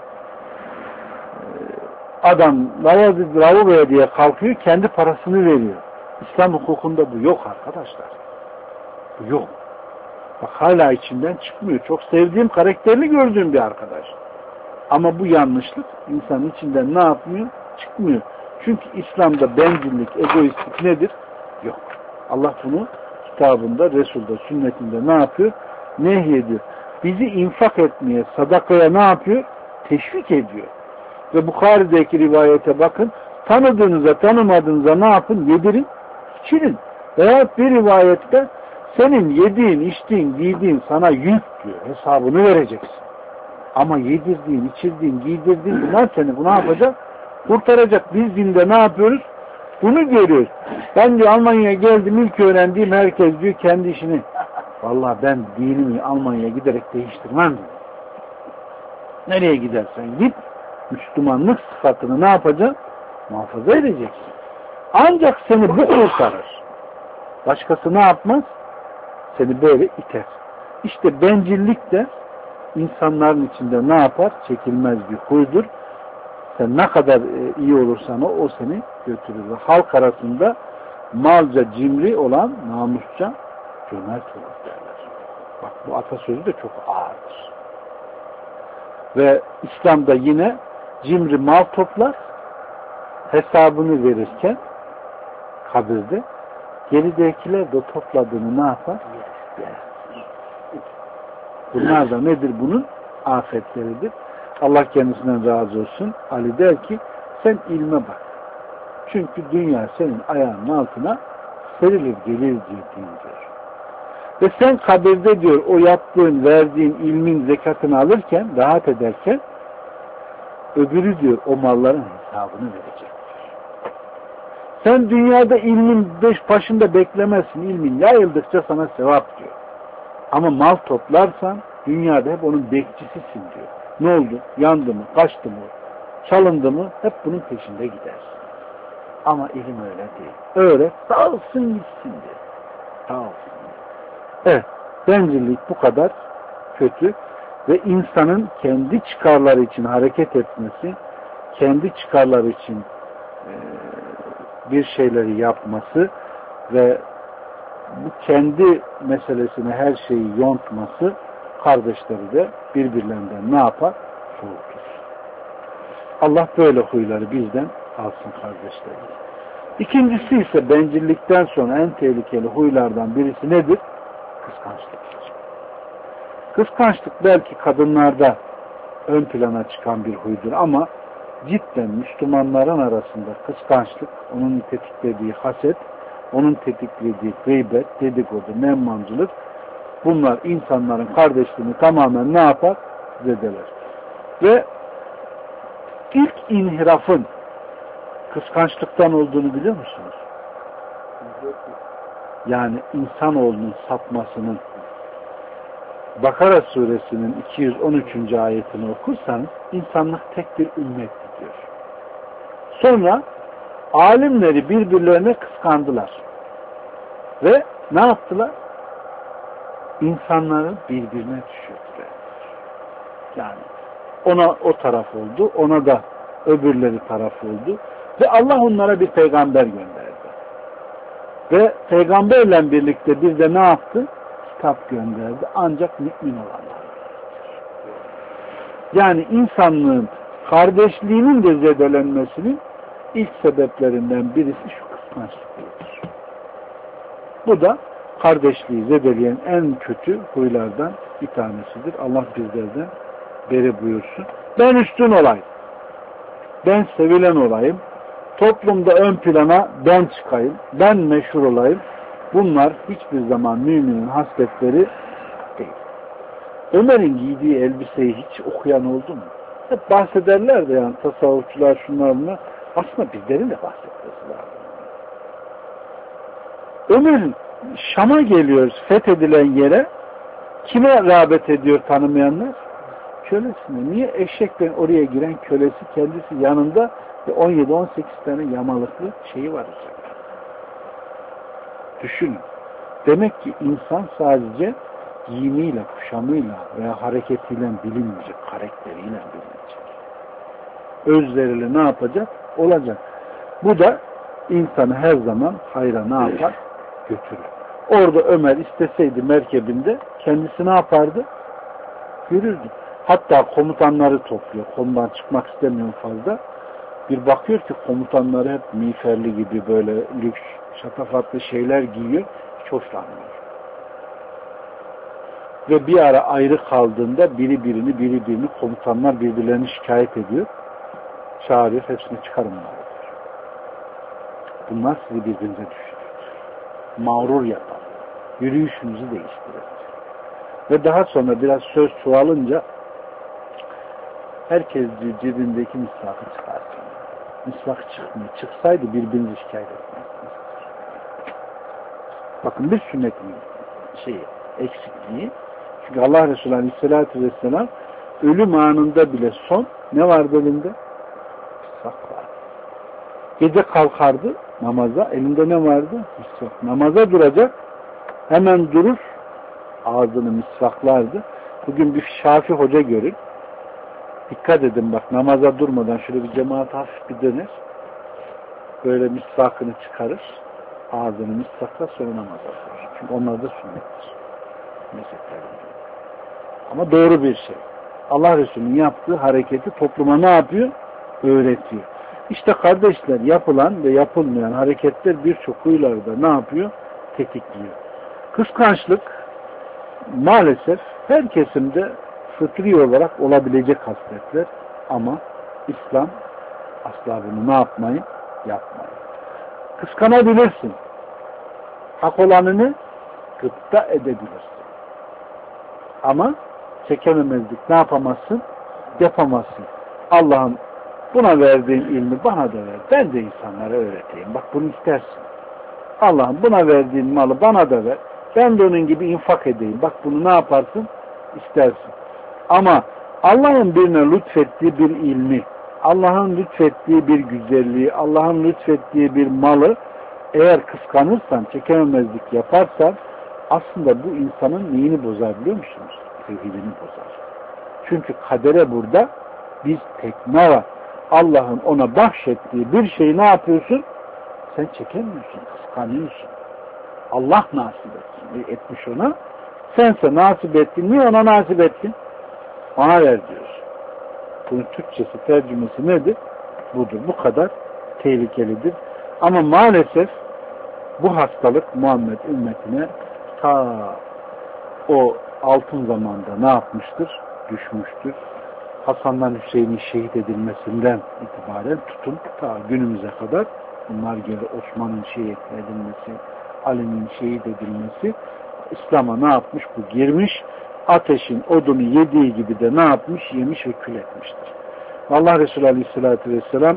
Adam lavaboya diye kalkıyor. Kendi parasını veriyor. İslam hukukunda bu yok arkadaşlar. Bu yok. Bak hala içinden çıkmıyor. Çok sevdiğim, karakterli gördüğüm bir arkadaş. Ama bu yanlışlık insanın içinden ne yapmıyor? Çıkmıyor. Çünkü İslam'da bencillik, egoistlik nedir? Yok. Allah bunu kitabında, Resul'da, sünnetinde ne yapıyor? Nehyediyor. Bizi infak etmeye, sadakaya ne yapıyor? Teşvik ediyor. Ve Bukhari'deki rivayete bakın. Tanıdığınıza, tanımadığınıza ne yapın? Yedirin, içirin. Veyahut bir rivayette senin yediğin, içtiğin, giydiğin sana yük diyor. Hesabını vereceksin. Ama yedirdiğin, içirdiğin, giydirdiğin bunlar seni ne yapacak? Kurtaracak. Biz dinde ne yapıyoruz? Bunu görüyoruz. Ben diyor Almanya'ya geldim, ilk öğrendiğim herkes diyor kendi işini. Vallahi ben dinimi Almanya'ya giderek değiştirmem diyor. Nereye gidersen git, Müslümanlık sıfatını ne yapacaksın? Muhafaza edeceksin. Ancak seni bu kurtarır. Başkası ne yapmaz? Seni böyle iter. İşte bencillik de insanların içinde ne yapar? Çekilmez bir huydur. Sen ne kadar iyi olursan o seni götürür. Ve halk arasında malca cimri olan namusça cömert olur derler. Bak bu atasözü de çok ağırdır. Ve İslam'da yine cimri mal toplar, hesabını verirken kabirde geridekiler de topladığını ne yapar? Yer. Bunlar da nedir bunun? Afetleridir. Allah kendisinden razı olsun. Ali der ki sen ilme bak. Çünkü dünya senin ayağının altına serilir gelir diyor. Ve sen kabirde diyor o yaptığın, verdiğin ilmin zekatını alırken, rahat ederken öbürü diyor o malların hesabını verecek. Sen dünyada ilmin başında beklemezsin. İlmin yayıldıkça sana sevap diyor. Ama mal toplarsan dünyada hep onun bekçisisin diyor. Ne oldu? Yandı mı? Kaçtı mı? Çalındı mı? Hep bunun peşinde gidersin. Ama ilim öyle değil. Öğret, dağılsın gitsin diyor. Dağılsın. Evet, bencillik bu kadar kötü ve insanın kendi çıkarları için hareket etmesi, kendi çıkarları için bir şeyleri yapması ve bu kendi meselesine her şeyi yontması kardeşleri de birbirlerinden ne yapar? Soğutur. Allah böyle huyları bizden alsın kardeşlerim. İkincisi ise bencillikten sonra en tehlikeli huylardan birisi nedir? Kıskançlık. Kıskançlık belki kadınlarda ön plana çıkan bir huydur ama cidden Müslümanların arasında kıskançlık, onun tetiklediği haset, onun tetiklediği gıybet, dedikodu, nemmancılık, bunlar insanların kardeşliğini tamamen ne yapar? Zedeler. Ve ilk inhirafın kıskançlıktan olduğunu biliyor musunuz? Yani insanoğlunun sapmasının Bakara suresinin 213. ayetini okursanız insanlık tek bir ümmet diyor. Sonra alimleri birbirlerine kıskandılar. Ve ne yaptılar? İnsanları birbirine düşürdüler. Yani ona o taraf oldu, ona da öbürleri taraf oldu. Ve Allah onlara bir peygamber gönderdi. Ve peygamberle birlikte bir de ne yaptı? Kitap gönderdi. Ancak mümin olanlar. Yani insanlığın kardeşliğinin de zedelenmesinin ilk sebeplerinden birisi şu kıskançlıktır. Bu da kardeşliği zedeleyen en kötü huylardan bir tanesidir. Allah bizlerden beri buyursun. Ben üstün olayım. Ben sevilen olayım. Toplumda ön plana ben çıkayım. Ben meşhur olayım. Bunlar hiçbir zaman müminin hasletleri değil. Ömer'in giydiği elbiseyi hiç okuyan oldu mu? Hep bahsederler de yani tasavvufçular şunlar bunlar. Aslında bizlerin de bahsetmesi lazım. Ömer Şam'a geliyoruz fethedilen yere. Kime rağbet ediyor tanımayanlar? Kölesine. Niye? Eşekten oraya giren kölesi kendisi yanında ve 17-18 tane yamalıklı şeyi var. Düşünün. Demek ki insan sadece giyimiyle, kuşamıyla veya hareketiyle bilinmeyecek, karakteriyle bilinmeyecek. Özleriyle ne yapacak? Olacak. Bu da insanı her zaman hayra ne yapar? Götürür. Orada Ömer isteseydi merkebinde kendisi ne yapardı? Yürürdü. Hatta komutanları topluyor. Konudan çıkmak istemiyorum fazla. Bir bakıyor ki komutanları hep miğferli gibi böyle lüks, şatafatlı şeyler giyiyor. Hiç hoşlanmıyor. Ve bir ara ayrı kaldığında biri birini komutanlar birbirlerini şikayet ediyor. Çağırıyor. Hepsini çıkarın. Bunlar sizi birbirinize düşürür. Mağrur yapar. Yürüyüşünüzü değiştirir. Ve daha sonra biraz söz çoğalınca herkes cebindeki misvakı çıkarsın. Misvak çıkmıyor. Çıksaydı birbirinizi şikayet etmezdiniz. Bakın bir sünnetin eksikliği. Çünkü Allah Resulü Aleyhisselatü Vesselam ölüm anında bile son ne vardı elinde? Misvak vardı. Gece kalkardı namaza. Elinde ne vardı? Misvak. Namaza duracak. Hemen durur. Ağzını misvaklardı. Bugün bir Şafi hoca görün. Dikkat edin bak namaza durmadan şöyle bir cemaat hafif bir döner. Böyle misvakını çıkarır. Ağzını misvaklar sonra namaza durur. Çünkü onlar da sünnettir. Ama doğru bir şey. Allah Resulü'nün yaptığı hareketi topluma ne yapıyor? Öğretiyor. İşte kardeşler yapılan ve yapılmayan hareketler birçok huylarda ne yapıyor? Tetikliyor. Kıskançlık maalesef her kesimde fıtri olarak olabilecek hasletler ama İslam asla bunu ne yapmayın? Yapmayın. Kıskanabilirsin. Hak olanını gıpta edebilirsin. Ama çekememezlik ne yapamazsın? Yapamazsın. Allah'ın buna verdiğin ilmi bana da ver. Ben de insanlara öğreteyim. Bak bunu istersin. Allah'ın buna verdiğin malı bana da ver. Ben de onun gibi infak edeyim. Bak bunu ne yaparsın? İstersin. Ama Allah'ın birine lütfettiği bir ilmi, Allah'ın lütfettiği bir güzelliği, Allah'ın lütfettiği bir malı eğer kıskanırsan, çekememezlik yaparsan aslında bu insanın neyini bozar biliyor musunuz? Tevhidini bozar. Çünkü kadere burada biz tekne var. Allah'ın ona bahşettiği bir şeyi ne yapıyorsun? Sen çekemiyorsun, kıskanıyorsun. Allah nasip etmiş ona. Sense nasip ettin. Niye ona nasip ettin? Ona ver diyor. Bunun Türkçesi, tercümesi nedir? Budur. Bu kadar tehlikelidir. Ama maalesef bu hastalık Muhammed ümmetine ta o altın zamanda ne yapmıştır? Düşmüştür. Hasan'dan Hüseyin'in şehit edilmesinden itibaren tutun ta günümüze kadar bunlar gibi Osman'ın şehit edilmesi, Ali'nin şehit edilmesi İslam'a ne yapmış? Bu girmiş. Ateşin odunu yediği gibi de ne yapmış? Yemiş ve kül etmiştir. Allah Resulü Aleyhisselatü Vesselam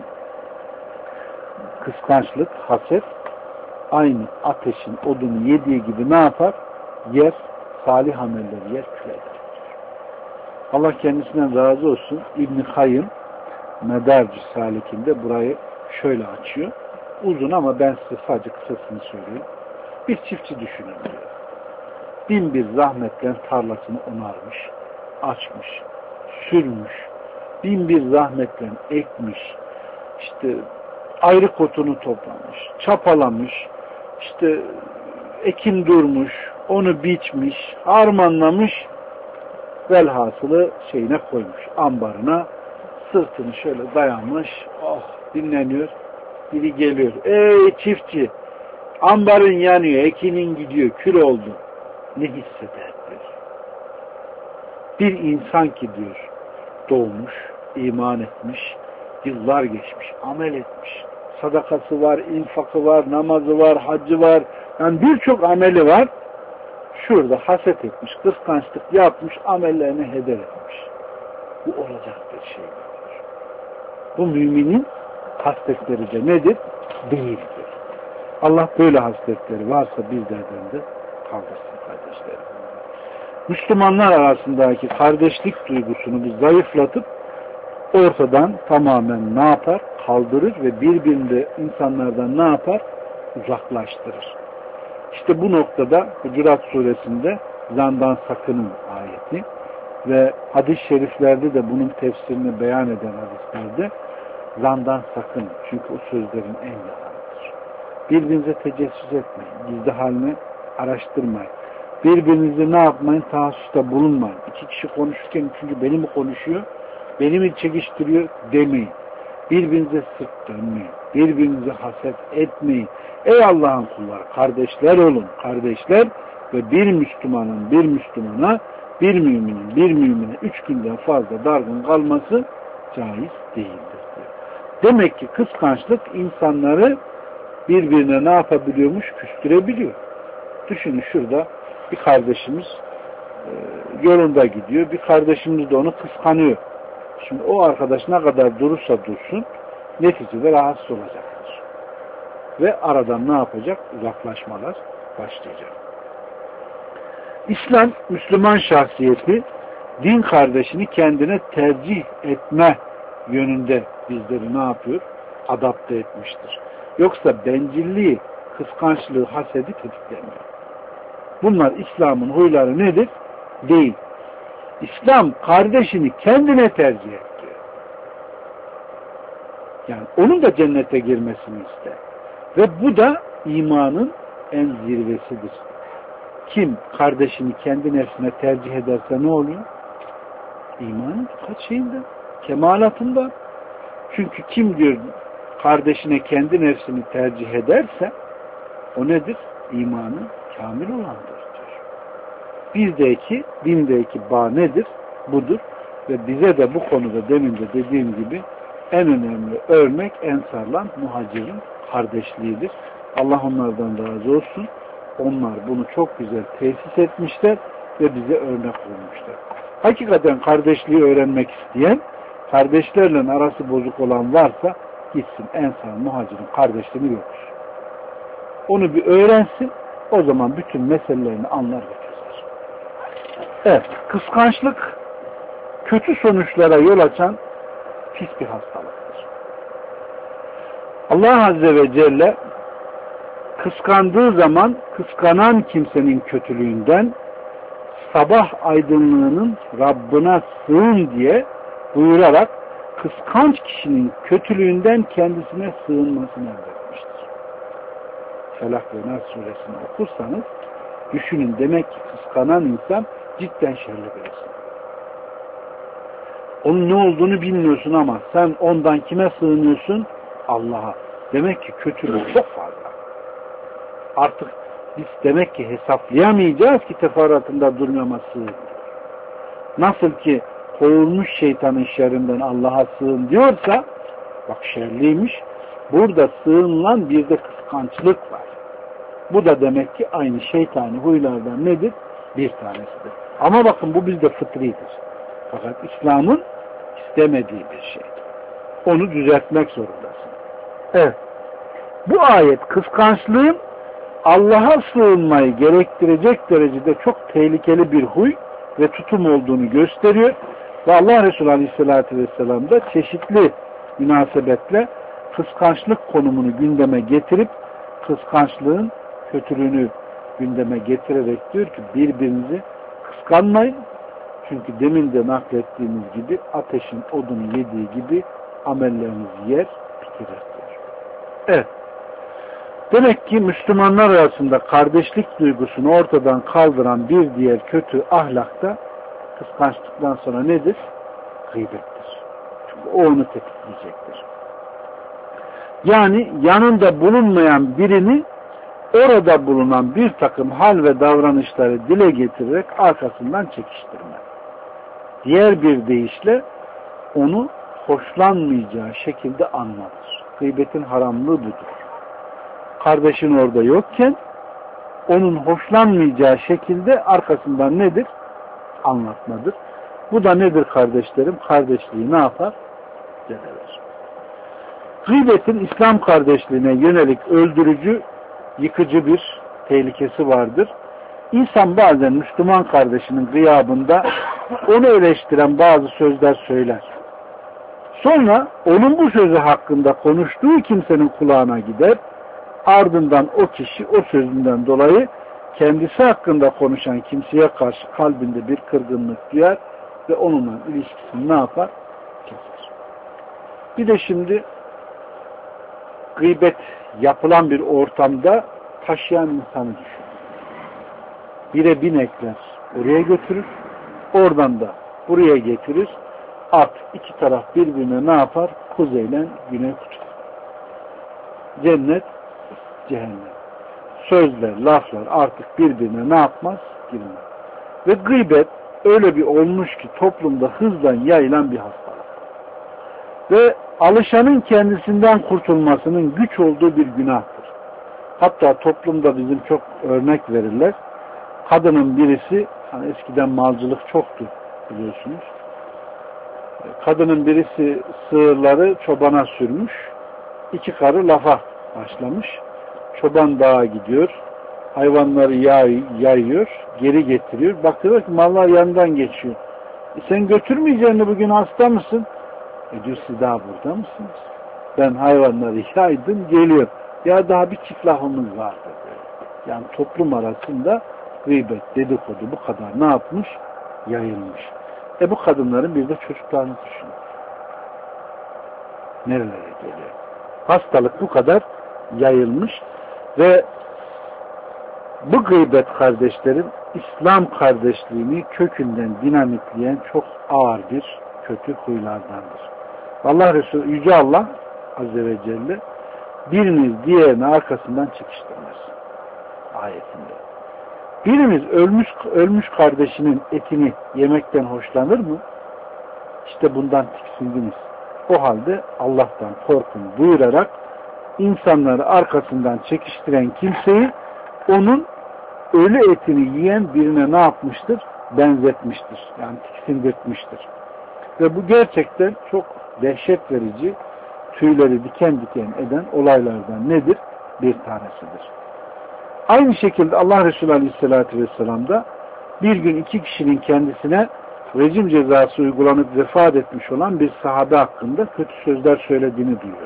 kıskançlık, haset aynı ateşin odunu yediği gibi ne yapar? Yer, salih amelleri yer, kül eder. Allah kendisinden razı olsun. İbn-i Kayyım Medarc-ı Salik'inde burayı şöyle açıyor. Uzun ama ben size sadece kısasını söyleyeyim. Bir çiftçi düşünün diyor. 1001 zahmetle tarlasını onarmış, açmış, sürmüş, 1001 zahmetle ekmiş, işte ayrık otunu toplamış, çapalamış, işte ekin durmuş, onu biçmiş, harmanlamış, velhasılı şeyine koymuş, ambarına, sırtını şöyle dayanmış, oh dinleniyor, biri geliyor, ey çiftçi, ambarın yanıyor, ekinin gidiyor, kül oldu. Ne hisseder diyor. Bir insan ki diyor, doğmuş, iman etmiş, yıllar geçmiş, amel etmiş. Sadakası var, infakı var, namazı var, haccı var. Yani birçok ameli var. Şurada haset etmiş, kıskançlık yapmış, amellerini heder etmiş. Bu olacak bir şey değildir. Bu müminin hasletleri de nedir? Değildir. Allah böyle hasletleri varsa bizlerden de kaldırsın kardeşlerim. Müslümanlar arasındaki kardeşlik duygusunu biz zayıflatıp ortadan tamamen ne yapar? Kaldırır ve birbirini insanlardan ne yapar? Uzaklaştırır. İşte bu noktada Hucurat suresinde zandan sakının ayeti ve hadis-i şeriflerde de bunun tefsirini beyan eden hadislerde zandan sakın. Çünkü o sözlerin en yalanıdır. Birbirinize tecessüs etmeyin. Gizli halini araştırmayın. Birbirinizi ne yapmayın? Tahassusta bulunmayın. İki kişi konuşurken çünkü beni mi konuşuyor? Beni mi çekiştiriyor? Demeyin. Birbirinize sırt dönmeyin. Birbirinize haset etmeyin. Ey Allah'ın kulları, kardeşler olun. Kardeşler ve bir Müslümanın bir Müslümana, bir müminin bir mümine 3 günden fazla dargın kalması caiz değildir diyor. Demek ki kıskançlık insanları birbirine ne yapabiliyormuş? Küstürebiliyor. Düşünün şurada bir kardeşimiz yolunda gidiyor. Bir kardeşimiz de onu kıskanıyor. Şimdi o arkadaş ne kadar durursa dursun neticede rahatsız olacaktır. Ve aradan ne yapacak? Uzaklaşmalar başlayacak. İslam, Müslüman şahsiyeti din kardeşini kendine tercih etme yönünde bizleri ne yapıyor? Adapte etmiştir. Yoksa bencilliği, kıskançlığı, hasedi tetiklemiyor. Bunlar İslam'ın huyları nedir? Değil. İslam kardeşini kendine tercih ediyor. Yani onun da cennete girmesini ister. Ve bu da imanın en zirvesidir. Kim kardeşini kendi nefsine tercih ederse ne oluyor? İmanın kaç şeyinde? Kemalatında. Çünkü kim diyor kardeşine kendi nefsini tercih ederse o nedir? İmanın kamil olandır. Bizdeki, dindeki bağ nedir? Budur. Ve bize de bu konuda demin de dediğim gibi en önemli örnek Ensar'la Muhacir'in kardeşliğidir. Allah onlardan razı olsun. Onlar bunu çok güzel tesis etmişler ve bize örnek olmuşlar. Hakikaten kardeşliği öğrenmek isteyen, kardeşlerle arası bozuk olan varsa gitsin Ensar Muhacir'in kardeşliğini yoktur. Onu bir öğrensin, o zaman bütün meselelerini anlar ve çözer. Evet, kıskançlık kötü sonuçlara yol açan pis bir hastalıktır. Allah Azze ve Celle kıskandığı zaman kıskanan kimsenin kötülüğünden sabah aydınlığının Rabbına sığın diye buyurarak kıskanç kişinin kötülüğünden kendisine sığınmasını emretmiştir. Felak ve Nas suresini okursanız düşünün, demek ki kıskanan insan cidden şerli birisi. Onun ne olduğunu bilmiyorsun ama sen ondan kime sığınıyorsun? Allah'a. Demek ki kötülük çok fazla. Artık biz demek ki hesaplayamayacağız ki teferruatında durmama sığın. Nasıl ki kovulmuş şeytanın şerrinden Allah'a sığın diyorsa, bak şerliymiş, burada sığınılan bir de kıskançlık var. Bu da demek ki aynı şeytani huylardan nedir? Bir tanesidir. Ama bakın bu bizde fıtridir. Fakat İslam'ın istemediği bir şey. Onu düzeltmek zorundasın. Evet. Bu ayet kıskançlığın Allah'a sığınmayı gerektirecek derecede çok tehlikeli bir huy ve tutum olduğunu gösteriyor. Ve Allah Resulü Aleyhisselatü Vesselam da çeşitli münasebetle kıskançlık konumunu gündeme getirip kıskançlığın kötülüğünü gündeme getirerek diyor ki birbirinizi kıskanmayın. Çünkü demin de naklettiğimiz gibi ateşin odunu yediği gibi amellerinizi yer bitirir diyor. Evet. Demek ki Müslümanlar arasında kardeşlik duygusunu ortadan kaldıran bir diğer kötü ahlak da kıskançlıktan sonra nedir? Gıybettir. Çünkü o onu tetikleyecektir. Yani yanında bulunmayan birini orada bulunan bir takım hal ve davranışları dile getirerek arkasından çekiştirme. Diğer bir deyişle onu hoşlanmayacağı şekilde anlatır. Gıybetin haramlığı budur. Kardeşin orada yokken onun hoşlanmayacağı şekilde arkasından nedir? Anlatmadır. Bu da nedir kardeşlerim? Kardeşliği ne yapar? Zedeler. Gıybetin İslam kardeşliğine yönelik öldürücü, yıkıcı bir tehlikesi vardır. İnsan bazen Müslüman kardeşinin gıyabında onu eleştiren bazı sözler söyler. Sonra onun bu sözü hakkında konuştuğu kimsenin kulağına gider. Ardından o kişi o sözünden dolayı kendisi hakkında konuşan kimseye karşı kalbinde bir kırgınlık duyar ve onunla ilişkisini ne yapar? Keser. Bir de şimdi gıybet yapılan bir ortamda taşıyan insanı düşün. Bire binekler oraya götürür, oradan da buraya getirir. At iki taraf birbirine ne yapar? Kuzeyle güney kutbu. Cennet, cehennem. Sözler, laflar artık birbirine ne yapmaz? Girmez. Ve gıybet öyle bir olmuş ki toplumda hızla yayılan bir hastalık. Ve alışanın kendisinden kurtulmasının güç olduğu bir günahtır. Hatta toplumda bizim çok örnek verirler. Kadının birisi, hani eskiden malcılık çoktu biliyorsunuz. Kadının birisi sığırları çobana sürmüş. İki karı lafa başlamış. Çoban dağa gidiyor. Hayvanları yayıyor. Geri getiriyor. Bakıyor ki mallar yanından geçiyor. Sen götürmeyeceğini bugün hasta mısın? Diyor siz daha burada mısınız? Ben hayvanları yaydım geliyor. Ya daha bir çift lafımız vardı. Yani toplum arasında gıybet, dedikodu bu kadar ne yapmış? Yayılmış. Bu kadınların bir de çocuklarını düşünün. Nerelere geliyor? Hastalık bu kadar yayılmış ve bu gıybet kardeşlerin İslam kardeşliğini kökünden dinamitleyen çok ağır bir kötü huylardandır. Allah Resulü Yüce Allah Azze ve Celle biriniz diğerini arkasından çekiştirmez. Ayetinde. Birimiz ölmüş kardeşinin etini yemekten hoşlanır mı? İşte bundan tiksindiniz. O halde Allah'tan korkun buyurarak insanları arkasından çekiştiren kimseyi onun ölü etini yiyen birine ne yapmıştır? Benzetmiştir. Yani tiksindirtmiştir. Ve bu gerçekten çok dehşet verici, tüyleri diken diken eden olaylardan nedir? Bir tanesidir. Aynı şekilde Allah Resulü Aleyhisselatü Vesselam da bir gün iki kişinin kendisine rejim cezası uygulanıp vefat etmiş olan bir sahabe hakkında kötü sözler söylediğini duyuyor.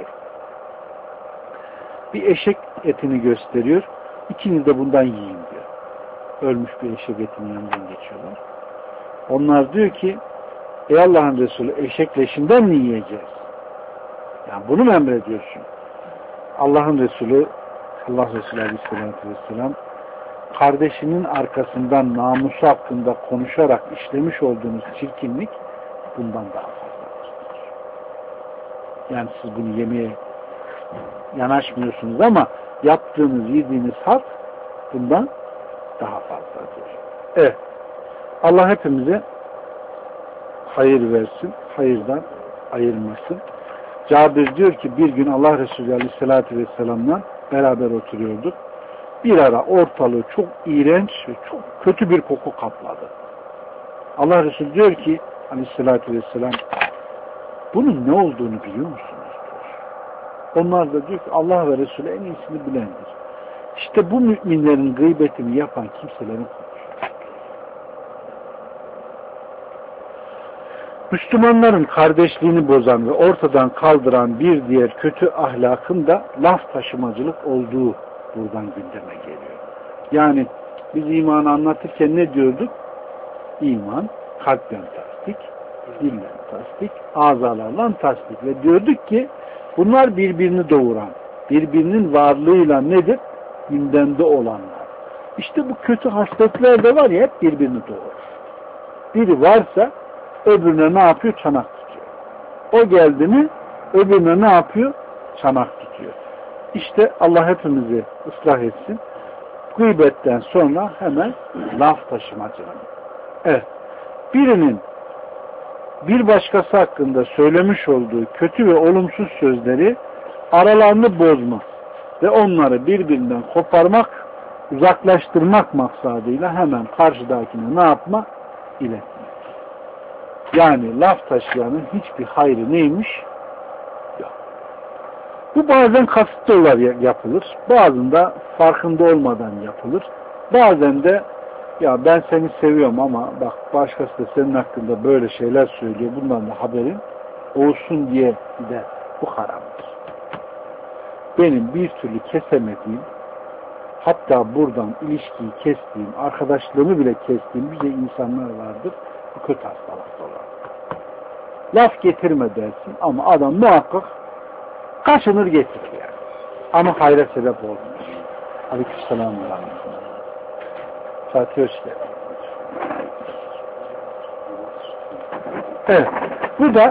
Bir eşek etini gösteriyor. İkiniz de bundan yiyin diyor. Ölmüş bir eşek etinin yanından geçiyorlar. Onlar diyor ki ey Allah'ın Resulü eşek leşinden mi yiyeceğiz? Yani bunu mu emrediyorsun? Allah'ın Resulü Allah Resulü Aleyhisselatü Vesselam kardeşinin arkasından namusu hakkında konuşarak işlemiş olduğunuz çirkinlik bundan daha fazladır. Yani siz bunu yemeye yanaşmıyorsunuz ama yaptığınız, yediğiniz halt bundan daha fazladır. Evet. Allah hepimize hayır versin, hayırdan ayırmasın. Cabir diyor ki bir gün Allah Resulü Aleyhisselatü Vesselam'la beraber oturuyorduk. Bir ara ortalığı çok iğrenç ve çok kötü bir koku kapladı. Allah Resulü diyor ki Aleyhisselatü Vesselam bunun ne olduğunu biliyor musunuz? Diyor. Onlar da diyor ki Allah ve Resulü en iyisini bilendir. İşte bu müminlerin gıybetini yapan kimselerin kokusu. Müslümanların kardeşliğini bozan ve ortadan kaldıran bir diğer kötü ahlakın da laf taşımacılık olduğu buradan gündeme geliyor. Yani biz imanı anlatırken ne diyorduk? İman kalpten tasdik, dillen tasdik, azalarla tasdik ve diyorduk ki bunlar birbirini doğuran, birbirinin varlığıyla nedir? Gündemde olanlar. İşte bu kötü hasletler de var ya hep birbirini doğurur. Biri varsa öbürüne ne yapıyor? Çanak tutuyor. O geldi mi öbürüne ne yapıyor? Çanak tutuyor. İşte Allah hepimizi ıslah etsin. Gıybetten sonra hemen laf taşımacılığı. Evet. Birinin bir başkası hakkında söylemiş olduğu kötü ve olumsuz sözleri aralarını bozma ve onları birbirinden koparmak, uzaklaştırmak maksadıyla hemen karşıdakine ne yapma? İletme. Yani laf taşıyanın hiçbir hayrı neymiş? Yok. Bu bazen kasıtlı olarak yapılır. Bazında farkında olmadan yapılır. Bazen de ya ben seni seviyorum ama bak başkası da senin hakkında böyle şeyler söylüyor. Bundan da haberin olsun diye de bu haramdır. Benim bir türlü kesemediğim, hatta buradan ilişkiyi kestiğim, arkadaşlığımı bile kestiğim bize insanlar vardır. Bu kötü hastalıkta olan. Laf getirme dersin ama adam muhakkak kaşınır getirir yani. Ama hayra sebep olmuyor. Aleykümselam ve rahmetullah. Fatih hoş geldin. Evet. Bu da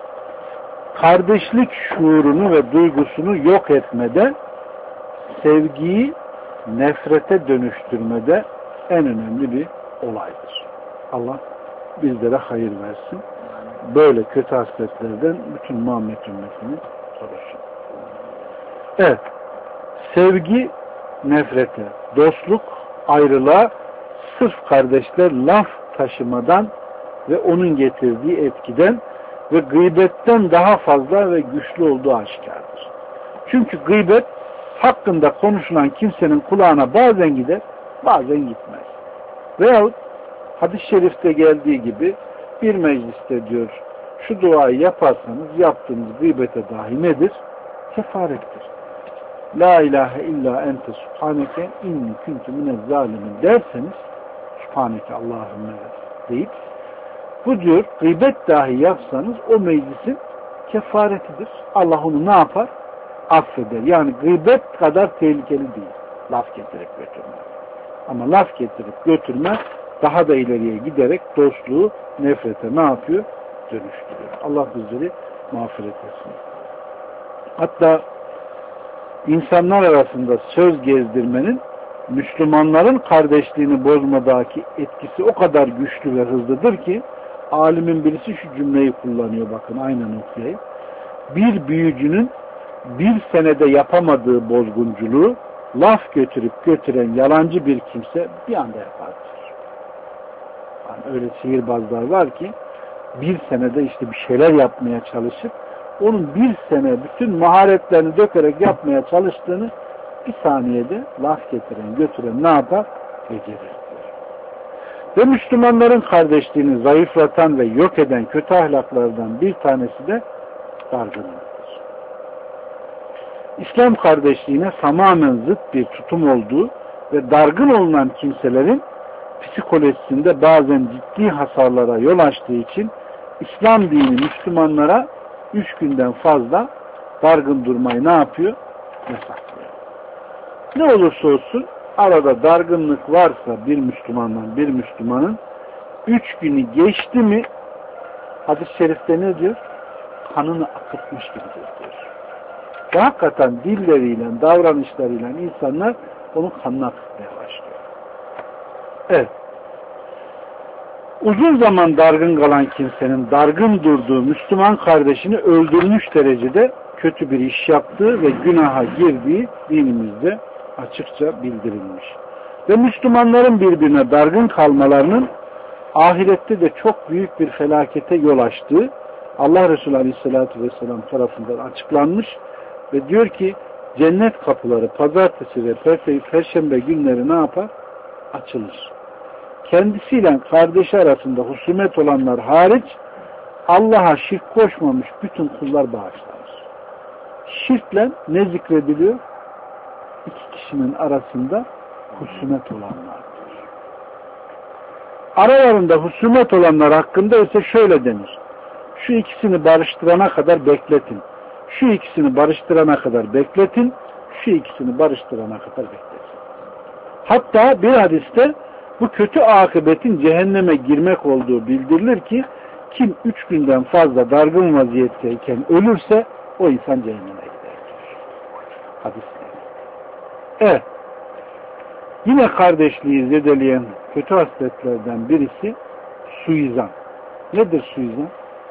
kardeşlik şuurunu ve duygusunu yok etmede, sevgiyi nefrete dönüştürmede en önemli bir olaydır. Allah bizlere hayır versin. Böyle kötü hasletlerden bütün Muhammed ümmetini korusun. Evet. Sevgi nefrete, dostluk ayrılığa, sırf kardeşler laf taşımadan ve onun getirdiği etkiden ve gıybetten daha fazla ve güçlü olduğu aşikardır. Çünkü gıybet hakkında konuşulan kimsenin kulağına bazen gider, bazen gitmez. Veyahut hadis-i şerifte geldiği gibi bir mecliste diyor, şu duayı yaparsanız yaptığınız gıybete dahi nedir? Kefarettir. La ilahe illa ente subhaneke inni kuntu minez zalimin derseniz, subhaneke Allahümme deyip, bu diyor gıybet dahi yapsanız o meclisin kefaretidir. Allah onu ne yapar? Affeder. Yani gıybet kadar tehlikeli değil. Laf getirip götürme. Ama laf getirip götürme daha da ileriye giderek dostluğu nefrete ne yapıyor? Dönüştürüyor. Allah bizleri mağfiret etsin. Hatta insanlar arasında söz gezdirmenin Müslümanların kardeşliğini bozmadaki etkisi o kadar güçlü ve hızlıdır ki alimin birisi şu cümleyi kullanıyor, bakın aynen okuyayım. Bir büyücünün bir senede yapamadığı bozgunculuğu laf götürüp götüren yalancı bir kimse bir anda yapar. Yani öyle sihirbazlar var ki bir senede işte bir şeyler yapmaya çalışıp onun bir sene bütün maharetlerini dökerek yapmaya çalıştığını bir saniyede laf getiren, götüren ne yapar? Becerir. Ve Müslümanların kardeşliğini zayıflatan ve yok eden kötü ahlaklardan bir tanesi de dargınlıktır. İslam kardeşliğine tamamen zıt bir tutum olduğu ve dargın olunan kimselerin psikolojisinde bazen ciddi hasarlara yol açtığı için İslam dini Müslümanlara 3 günden fazla dargın durmayı ne yapıyor? Yasaklıyor. Ne olursa olsun arada dargınlık varsa bir Müslümanın 3 günü geçti mi hadis-i şerifte ne diyor? Kanını akıtmış gibidir diyor. Ve hakikaten dilleriyle, davranışlarıyla insanlar onun kanını akıtmaya başlıyor. Evet. Uzun zaman dargın kalan kimsenin dargın durduğu Müslüman kardeşini öldürmüş derecede kötü bir iş yaptığı ve günaha girdiği dinimizde açıkça bildirilmiş. Ve Müslümanların birbirine dargın kalmalarının ahirette de çok büyük bir felakete yol açtığı Allah Resulü Aleyhisselatü Vesselam tarafından açıklanmış ve diyor ki cennet kapıları pazartesi ve perşembe günleri ne yapar? Açılır. Kendisiyle kardeşi arasında husumet olanlar hariç Allah'a şirk koşmamış bütün kullar bağışlanır. Şirkle ne zikrediliyor? İki kişinin arasında husumet olanlardır. Aralarında husumet olanlar hakkında ise şöyle denir. Şu ikisini barıştırana kadar bekletin. Şu ikisini barıştırana kadar bekletin. Şu ikisini barıştırana kadar bekletin. Hatta bir hadiste bu kötü akıbetin cehenneme girmek olduğu bildirilir ki kim 3 günden fazla dargın vaziyetteyken ölürse o insan cehenneme gider. Hadisler. Evet. Yine kardeşliği zedeleyen kötü hasletlerden birisi suizan. Nedir suizan?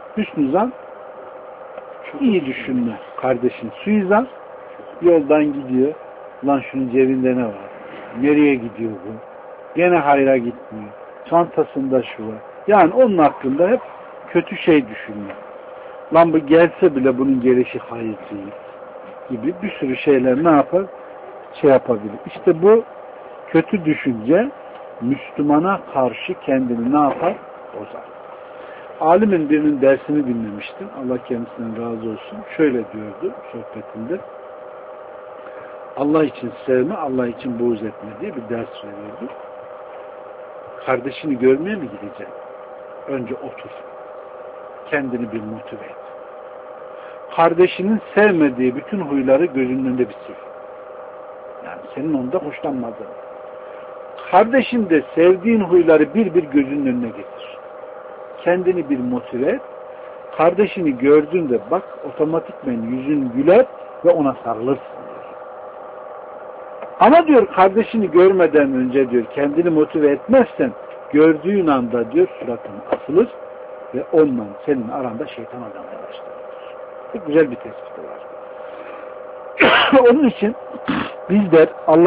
Hüsnü zan iyi düşünme. Kardeşin suizan yoldan gidiyor. Lan şunun cebinde ne var? Nereye gidiyor bu? Gene hayra gitmiyor. Çantasında şu var. Yani onun hakkında hep kötü şey düşünme. Lan bu gelse bile bunun gelişi hayır değil gibi bir sürü şeyler ne yapar? Şey yapabilir. İşte bu kötü düşünce Müslümana karşı kendini ne yapar? Bozar. Alimin birinin dersini dinlemiştim. Allah kendisinden razı olsun. Şöyle diyordu sohbetinde. Allah için sevme, Allah için buğz etme diye bir ders veriyordu. Kardeşini görmeye mi gideceksin? Önce otur. Kendini bir motive et. Kardeşinin sevmediği bütün huyları gözünün önünde bir sil. Yani senin onda hoşlanmadığın. Kardeşin de sevdiğin huyları bir bir gözünün önüne getir. Kendini bir motive et. Kardeşini gördüğünde bak otomatikmen yüzün güler ve ona sarılırsın diyor. Ama diyor kardeşini görmeden önce diyor kendini motive etmezsen gördüğün anda diyor suratın asılır ve onunla senin aranda şeytan adamla başlar. Çok güzel bir tespiti var. Onun için bizler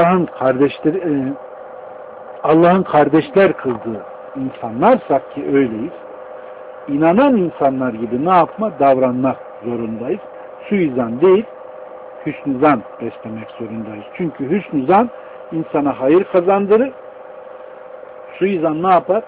Allah'ın kardeşler kıldığı insanlarsak ki öyleyiz. İnanan insanlar gibi ne yapma? Davranmak zorundayız. Suizan değil, hüsnü zan beslemek zorundayız. Çünkü hüsnü zan insana hayır kazandırır. Suizan ne yapar?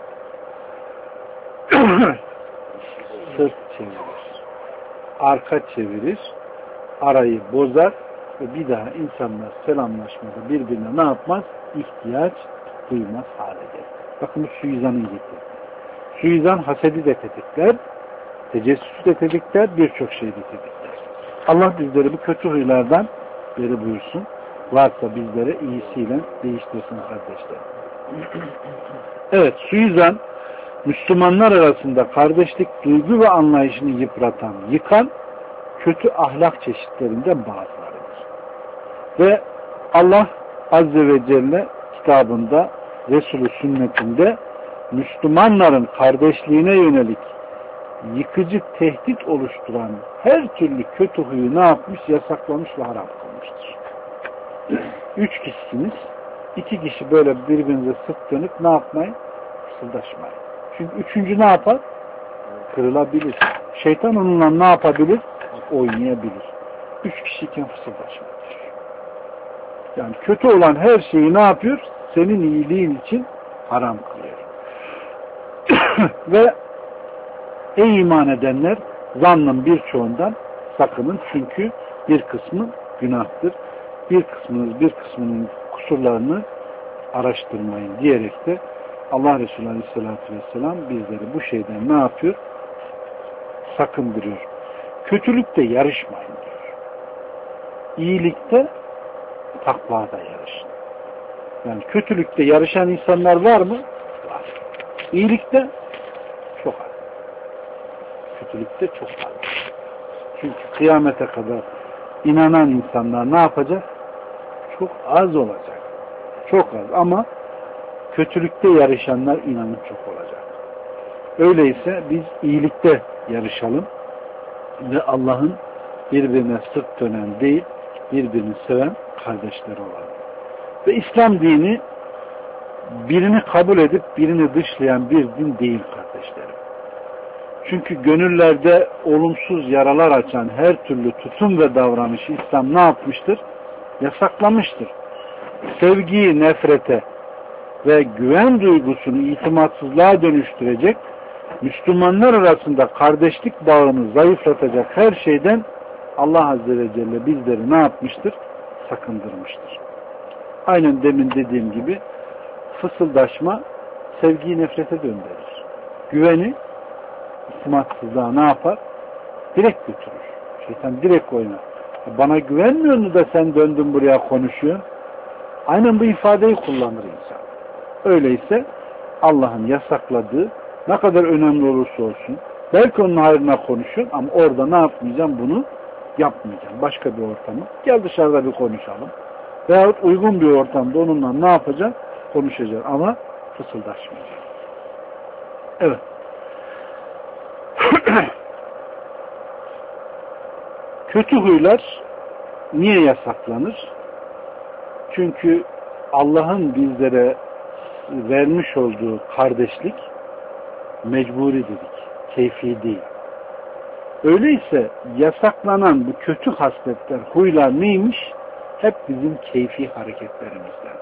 Sırt çevirir. Arka çevirir. Arayı bozar ve bir daha insanlar selamlaşmada birbirine ne yapmaz? İhtiyaç duymaz hale gelir. Bakın bu suizanın getirdiği. Suizan hasedi de tetikler, tecessüsü de tetikler, birçok şeyi de tetikler. Allah bizleri bu kötü huylardan beri buyursun. Varsa bizlere iyisiyle değiştirsin kardeşler. Evet, suizan Müslümanlar arasında kardeşlik duygu ve anlayışını yıpratan, yıkan kötü ahlak çeşitlerinden bazılarıdır. Ve Allah Azze ve Celle kitabında, Resulü sünnetinde Müslümanların kardeşliğine yönelik yıkıcı tehdit oluşturan her türlü kötü huyu ne yapmış? Yasaklamış ve haram kılmıştır. 3 kişisiniz. 2 kişi böyle birbirinize sırt dönüp ne yapmayın? Fısıldaşmayın. Çünkü üçüncü ne yapar? Kırılabilir. Şeytan onunla ne yapabilir? Oynayabilir. 3 kişiyken fısıldaşmayın. Yani kötü olan her şeyi ne yapıyor? Senin iyiliğin için haram kılıyor. Ve ey iman edenler zannın birçoğundan sakının çünkü bir kısmı günahtır. Bir kısmının kusurlarını araştırmayın diyerek de Allah Resulü Aleyhisselatü Vesselam bizleri bu şeyden ne yapıyor? Sakındırıyor. Kötülükte yarışmayın diyor. İyilikte takvada yarışın. Yani kötülükte yarışan insanlar var mı? Var. İyilikte çok az. Kötülükte çok az. Çünkü kıyamete kadar inanan insanlar ne yapacak? Çok az olacak. Çok az ama kötülükte yarışanlar inanın çok olacak. Öyleyse biz iyilikte yarışalım ve Allah'ın birbirine sırt dönen değil, birbirini seven kardeşler olalım. Ve İslam dini birini kabul edip birini dışlayan bir din değil kardeşlerim. Çünkü gönüllerde olumsuz yaralar açan her türlü tutum ve davranışı İslam ne yapmıştır? Yasaklamıştır. Sevgiyi nefrete ve güven duygusunu itimatsızlığa dönüştürecek, Müslümanlar arasında kardeşlik bağını zayıflatacak her şeyden Allah Azze ve Celle bizleri ne yapmıştır? Sakındırmıştır. Aynen demin dediğim gibi fısıldaşma sevgiyi nefrete döndürür. Güveni itimatsızlığa ne yapar? Direkt götürür. Şeytan direkt oynar. Bana güvenmiyor mu da sen döndün buraya konuşuyorsun? Aynen bu ifadeyi kullanır insan. Öyleyse Allah'ın yasakladığı ne kadar önemli olursa olsun belki onun hayrına konuşuyorsun ama orada ne yapmayacağım? Bunu yapmayacağım. Başka bir ortamı. Gel dışarıda bir konuşalım. Veyahut uygun bir ortamda onunla ne yapacağım? Konuşacağım ama fısıldaşmayacağım. Evet. Kötü huylar niye yasaklanır? Çünkü Allah'ın bizlere vermiş olduğu kardeşlik mecburi dedik, keyfi değil. Öyleyse yasaklanan bu kötü hasletler, huylar neymiş? Hep bizim keyfi hareketlerimizden.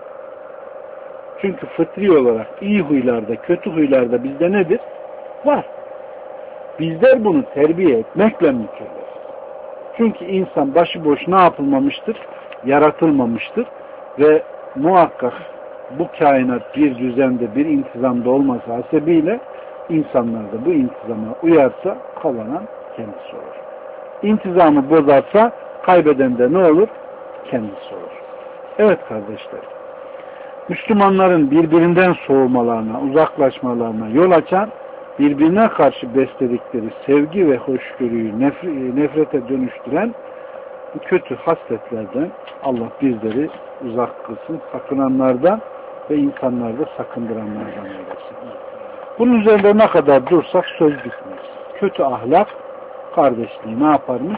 Çünkü fıtri olarak iyi huylarda, kötü huylarda bizde nedir? Var. Bizler bunu terbiye etmekle mükellef. Çünkü insan başıboş ne yapılmamıştır? Yaratılmamıştır. Ve muhakkak bu kainat bir düzende, bir intizamda olması hasebiyle insanlar da bu intizama uyarsa kazanan kendisi olur. İntizamı bozarsa kaybeden de ne olur? Kendisi olur. Evet kardeşler. Müslümanların birbirinden soğumalarına, uzaklaşmalarına yol açan, birbirine karşı besledikleri sevgi ve hoşgörüyü nefrete dönüştüren bu kötü hasletlerden Allah bizleri uzak kılsın, sakınanlardan ve insanları da sakındıranlardan eylesin. Bunun üzerinde ne kadar dursak söz bitmez. Kötü ahlak kardeşliği ne yaparmış?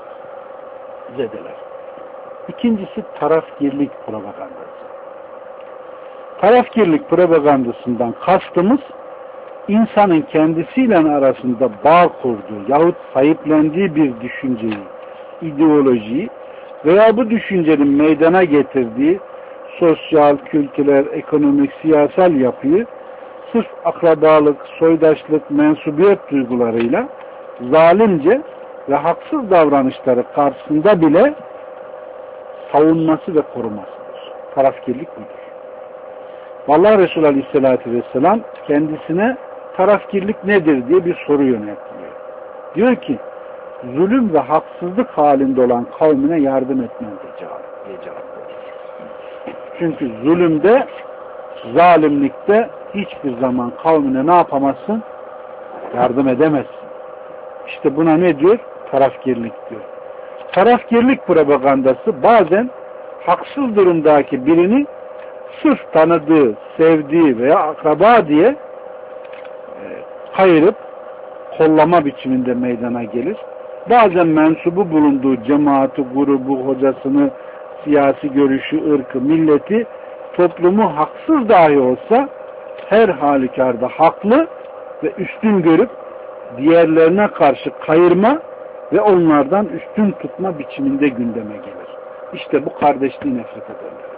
Zedeler. İkincisi tarafgirlik propagandası. Tarafgirlik propagandasından kastımız insanın kendisiyle arasında bağ kurduğu yahut sahiplendiği bir düşünceyi, ideolojiyi veya bu düşüncenin meydana getirdiği sosyal, kültürel, ekonomik, siyasal yapıyı sırf akrabalık, soydaşlık, mensubiyet duygularıyla zalimce ve haksız davranışları karşısında bile savunması ve korumasıdır. Tarafgirlik budur. Vallahi Resulü Aleyhisselatü Vesselam kendisine tarafgirlik nedir diye bir soru yöneltiliyor. Diyor ki, zulüm ve haksızlık halinde olan kavmine yardım etmen diye cevap veriyor. Çünkü zulümde, zalimlikte hiçbir zaman kavmine ne yapamazsın? Yardım edemezsin. İşte buna ne diyor? Tarafgirlik diyor. Tarafgirlik propagandası bazen haksız durumdaki birini sırf tanıdığı, sevdiği veya akraba diye kayırıp kollama biçiminde meydana gelir. Bazen mensubu bulunduğu cemaati, grubu, hocasını, siyasi görüşü, ırkı, milleti, toplumu haksız dahi olsa her halükarda haklı ve üstün görüp diğerlerine karşı kayırma ve onlardan üstün tutma biçiminde gündeme gelir. İşte bu kardeşliği nefrete döndürür.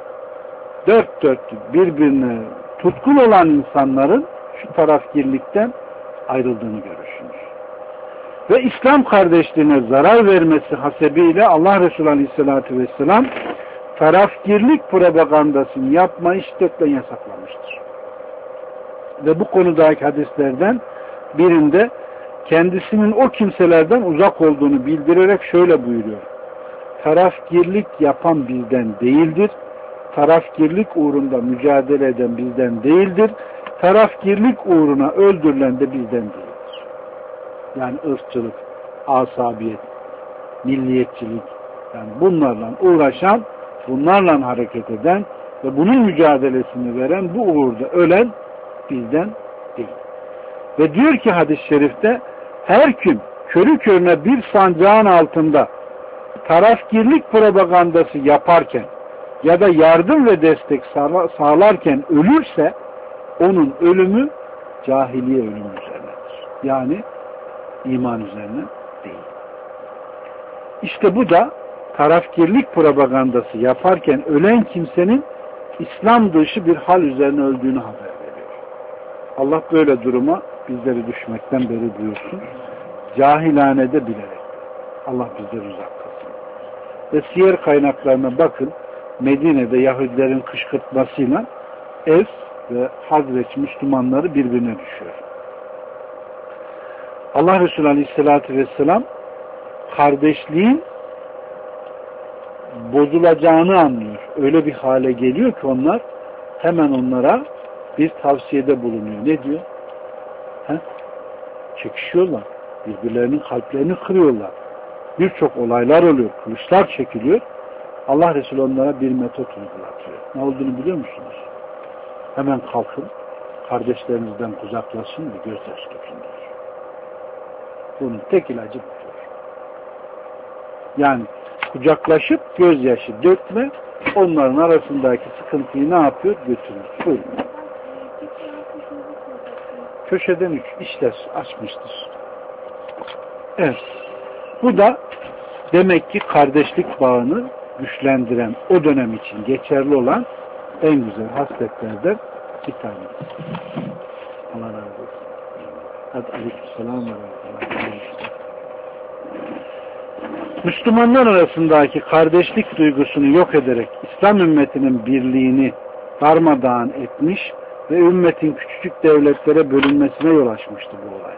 Dört dörtlük birbirine tutkun olan insanların şu tarafgirlikten ayrıldığını görürsünüz. Ve İslam kardeşliğine zarar vermesi hasebiyle Allah Resulü Aleyhisselatü Vesselam tarafgirlik propagandasını yapmayı şiddetle yasaklamıştır. Ve bu konudaki hadislerden birinde kendisinin o kimselerden uzak olduğunu bildirerek şöyle buyuruyor. Tarafgirlik yapan bizden değildir. Tarafgirlik uğrunda mücadele eden bizden değildir. Tarafgirlik uğruna öldürülen de bizden değildir. Yani ırkçılık, asabiyet, milliyetçilik, yani bunlarla uğraşan, bunlarla hareket eden ve bunun mücadelesini veren, bu uğurda ölen bizden değil. Ve diyor ki hadis-i şerifte, her kim körü körüne bir sancağın altında tarafgirlik propagandası yaparken ya da yardım ve destek sağlarken ölürse onun ölümü cahiliye ölümü üzerinedir. Yani iman üzerine değil. İşte bu da tarafgirlik propagandası yaparken ölen kimsenin İslam dışı bir hal üzerine öldüğünü haber veriyor. Allah böyle duruma bizleri düşmekten beri buyursun. Cahilhanede bilerek. Allah bizleri uzak kılsın. Ve siyer kaynaklarına bakın. Medine'de Yahudilerin kışkırtmasıyla Evs ve Hazreç Müslümanları birbirine düşüyor. Allah Resulü Aleyhisselatü Vesselam kardeşliğin bozulacağını anlıyor. Öyle bir hale geliyor ki onlar hemen onlara bir tavsiyede bulunuyor. Ne diyor? Çekişiyorlar. Birbirlerinin kalplerini kırıyorlar. Birçok olaylar oluyor. Kılıçlar çekiliyor. Allah Resulü onlara bir metot uygulatıyor. Ne olduğunu biliyor musunuz? Hemen kalkın, kardeşlerinizden uzaklaşın ve gözyaşı dökün diyor. Bunun tek ilacı budur. Yani kucaklaşıp gözyaşı dökme, onların arasındaki sıkıntıyı ne yapıyor? Götürür. Buyurun. Köşeden 3 işler açmıştır. Evet. Bu da demek ki kardeşlik bağını güçlendiren, o dönem için geçerli olan en güzel hasletlerden bir tanesi. Allah razı olsun. Hadi aleykümselam ve rahmetullah. Müslümanlar arasındaki kardeşlik duygusunu yok ederek İslam ümmetinin birliğini darmadağın etmiş ve ümmetin küçücük devletlere bölünmesine yol açmıştı bu olay.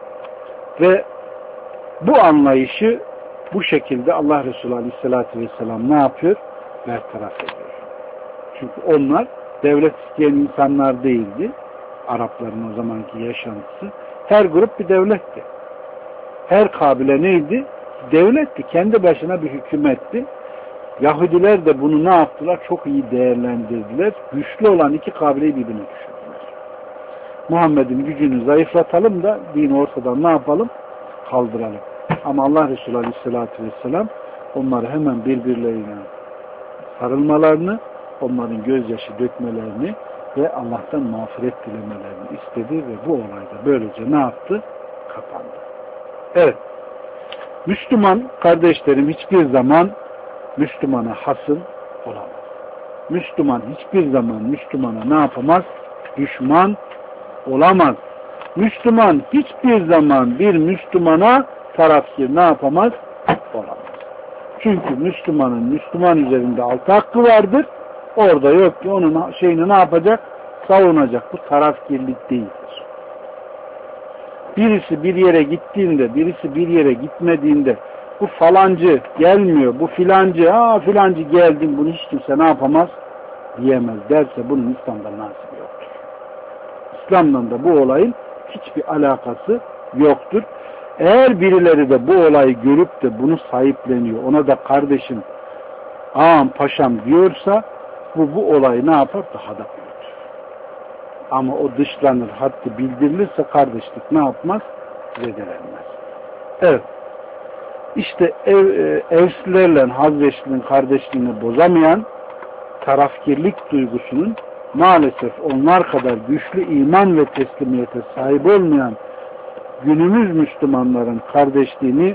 Ve bu anlayışı bu şekilde Allah Resulü Aleyhisselatü Vesselam ne yapıyor? Bertaraf ediyor. Çünkü onlar devlet isteyen insanlar değildi. Arapların o zamanki yaşantısı. Her grup bir devletti. Her kabile neydi? Devletti. Kendi başına bir hükümetti. Yahudiler de bunu ne yaptılar? Çok iyi değerlendirdiler. Güçlü olan iki kabileyi birbirine düşürdüler. Muhammed'in gücünü zayıflatalım da dini ortadan ne yapalım? Kaldıralım. Ama Allah Resulü Aleyhisselatü Vesselam onları hemen birbirlerine sarılmalarını, onların gözyaşı dökmelerini ve Allah'tan mağfiret dilemelerini istedi ve bu olayda böylece ne yaptı? Kapandı. Evet. Müslüman kardeşlerim hiçbir zaman Müslümana hasım olamaz. Müslüman hiçbir zaman Müslümana ne yapamaz? Düşman olamaz. Müslüman hiçbir zaman bir Müslümana tarafkir ne yapamaz? Olamaz. Çünkü Müslümanın Müslüman üzerinde altı hakkı vardır. Orada yok ki onun şeyini ne yapacak? Savunacak. Bu tarafkirlik değildir. Birisi bir yere gittiğinde, birisi bir yere gitmediğinde bu falancı gelmiyor, bu filancı, filancı geldin, bunu hiç kimse ne yapamaz diyemez derse bunun İslam'da nasibi yoktur. İslam'dan da bu olayın hiçbir alakası yoktur. Eğer birileri de bu olayı görüp de bunu sahipleniyor, ona da kardeşim, ağam, paşam diyorsa bu olayı ne yapar? Daha da büyütür. Ama o dışlanır, haddi bildirilirse kardeşlik ne yapmaz? Zedelenmez. Evet. İşte Evslilerle Hazreçli'nin kardeşliğini bozamayan tarafkirlik duygusunun maalesef onlar kadar güçlü iman ve teslimiyete sahip olmayan günümüz Müslümanların kardeşliğini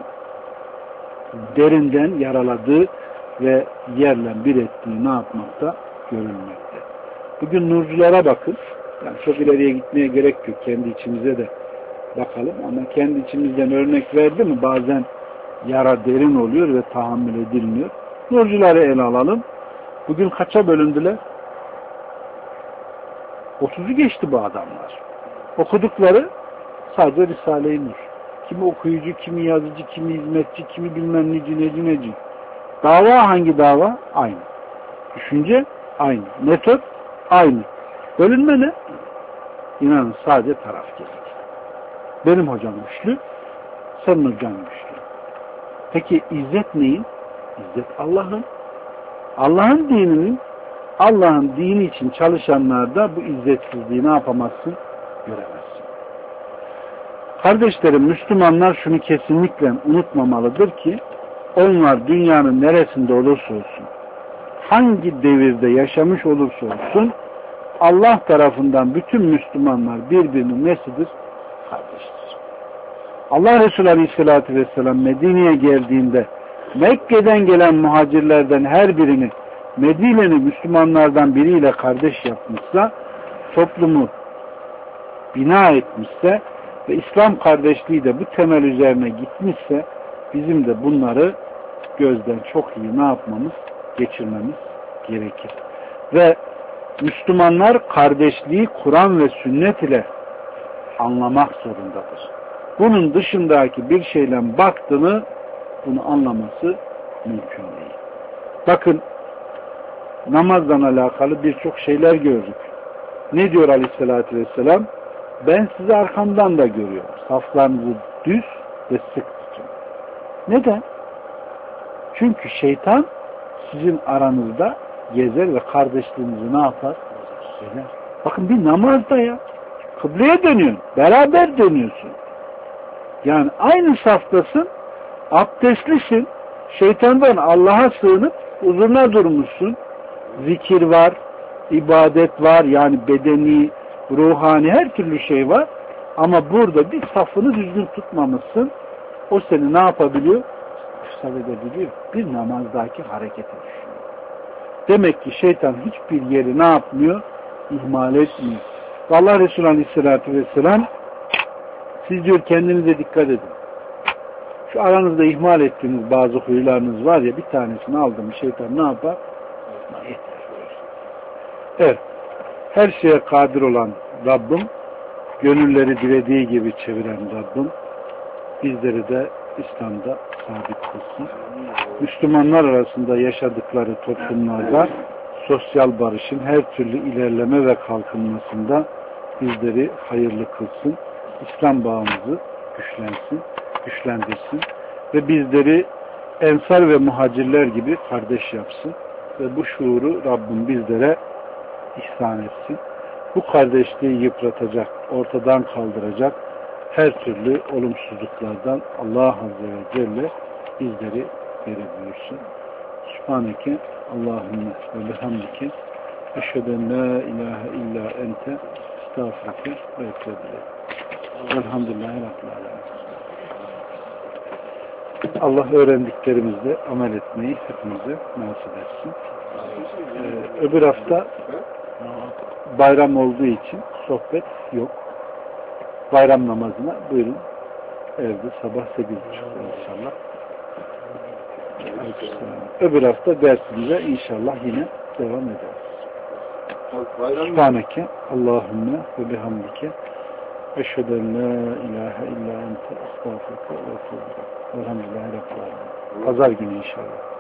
derinden yaraladığı ve yerle bir ettiği ne yapmakta? Görülmekte. Bugün nurculara bakın. Yani çok ileriye gitmeye gerek yok. Kendi içimize de bakalım. Ama kendi içimizden örnek verdi mi bazen yara derin oluyor ve tahammül edilmiyor. Nurcuları ele alalım. Bugün kaça bölündüler? 30'u geçti bu adamlar. Okudukları sadece Risale-i Nur. Kimi okuyucu, kimi yazıcı, kimi hizmetçi, kimi bilmem neci. Dava hangi dava? Aynı. Düşünce aynı. Metot aynı. Bölünme ne? İnanın sadece tarafkirlik. Benim hocam güçlü, senin hocan güçlü. Peki izzet neyin? İzzet Allah'ın. Allah'ın dininin, Allah'ın dini için çalışanlarda bu izzetsizliği ne yapamazsın? Göremezsin. Kardeşlerim, Müslümanlar şunu kesinlikle unutmamalıdır ki onlar dünyanın neresinde olursa olsun, hangi devirde yaşamış olursa olsun Allah tarafından bütün Müslümanlar birbirinin nesidir? Kardeştir. Allah Resulü Aleyhisselatü Vesselam Medine'ye geldiğinde Mekke'den gelen muhacirlerden her birini Medine'li Müslümanlardan biriyle kardeş yapmışsa, toplumu bina etmişse ve İslam kardeşliği de bu temel üzerine gitmişse bizim de bunları gözden çok iyi ne yapmamız? Geçirmemiz gerekir. Ve Müslümanlar kardeşliği Kur'an ve sünnet ile anlamak zorundadır. Bunun dışındaki bir şeyle baktığını bunu anlaması mümkün değil. Bakın namazdan alakalı birçok şeyler gördük. Ne diyor Aleyhisselatü Vesselam? Ben sizi arkamdan da görüyorum. Saflarınızı düz ve sık tutun. Neden? Çünkü şeytan sizin aranızda gezer ve kardeşliğinizi ne yapar? Söyler. Bakın bir namazda ya. Kıbleye dönüyorsun. Beraber dönüyorsun. Yani aynı saftasın. Abdestlisin. Şeytandan Allah'a sığınıp huzuruna durmuşsun. Zikir var, ibadet var, yani bedeni, ruhani her türlü şey var. Ama burada bir safını düzgün tutmamışsın. O seni ne yapabiliyor? İfsad edebiliyor. Bir namazdaki hareketi düşünüyor. Demek ki şeytan hiçbir yeri ne yapmıyor? İhmal etmiyor. Allah Resulü Aleyhisselatü Vesselam siz diyor kendinize dikkat edin. Şu aranızda ihmal ettiğiniz bazı huylarınız var ya, bir tanesini aldım şeytan ne yapar? Yeter. Evet. Her şeye kadir olan Rabbim, gönülleri dilediği gibi çeviren Rabbim bizleri de İslam'da sabit kılsın. Müslümanlar arasında yaşadıkları toplumlarda sosyal barışın her türlü ilerleme ve kalkınmasında bizleri hayırlı kılsın. İslam bağımızı güçlendirsin ve bizleri ensar ve muhacirler gibi kardeş yapsın ve bu şuuru Rabbim bizlere ihsan etsin. Bu kardeşliği yıpratacak, ortadan kaldıracak her türlü olumsuzluklardan Allah Azze ve Celle bizleri beri buyursun. Subhaneke Allahümme ve bihamdike eşhedü en la ilahe illa ente estağfurke ve etûbü ileyk. Elhamdülillahi Rabbil âlemin. Allah öğrendiklerimizle amel etmeyi hepimize nasip etsin. Öbür hafta bayram olduğu için sohbet yok. Bayram namazına buyurun. Evde sabah 8.30'da inşallah. Öbür hafta dersimize inşallah yine devam ederiz. Subhaneke Allahümme ve bihamdike eşhedü en la ilahe illa ente estağfurke ve etûbü ileyk. Elhamdülillahi Rabbil âlemin. Pazar günü inşallah.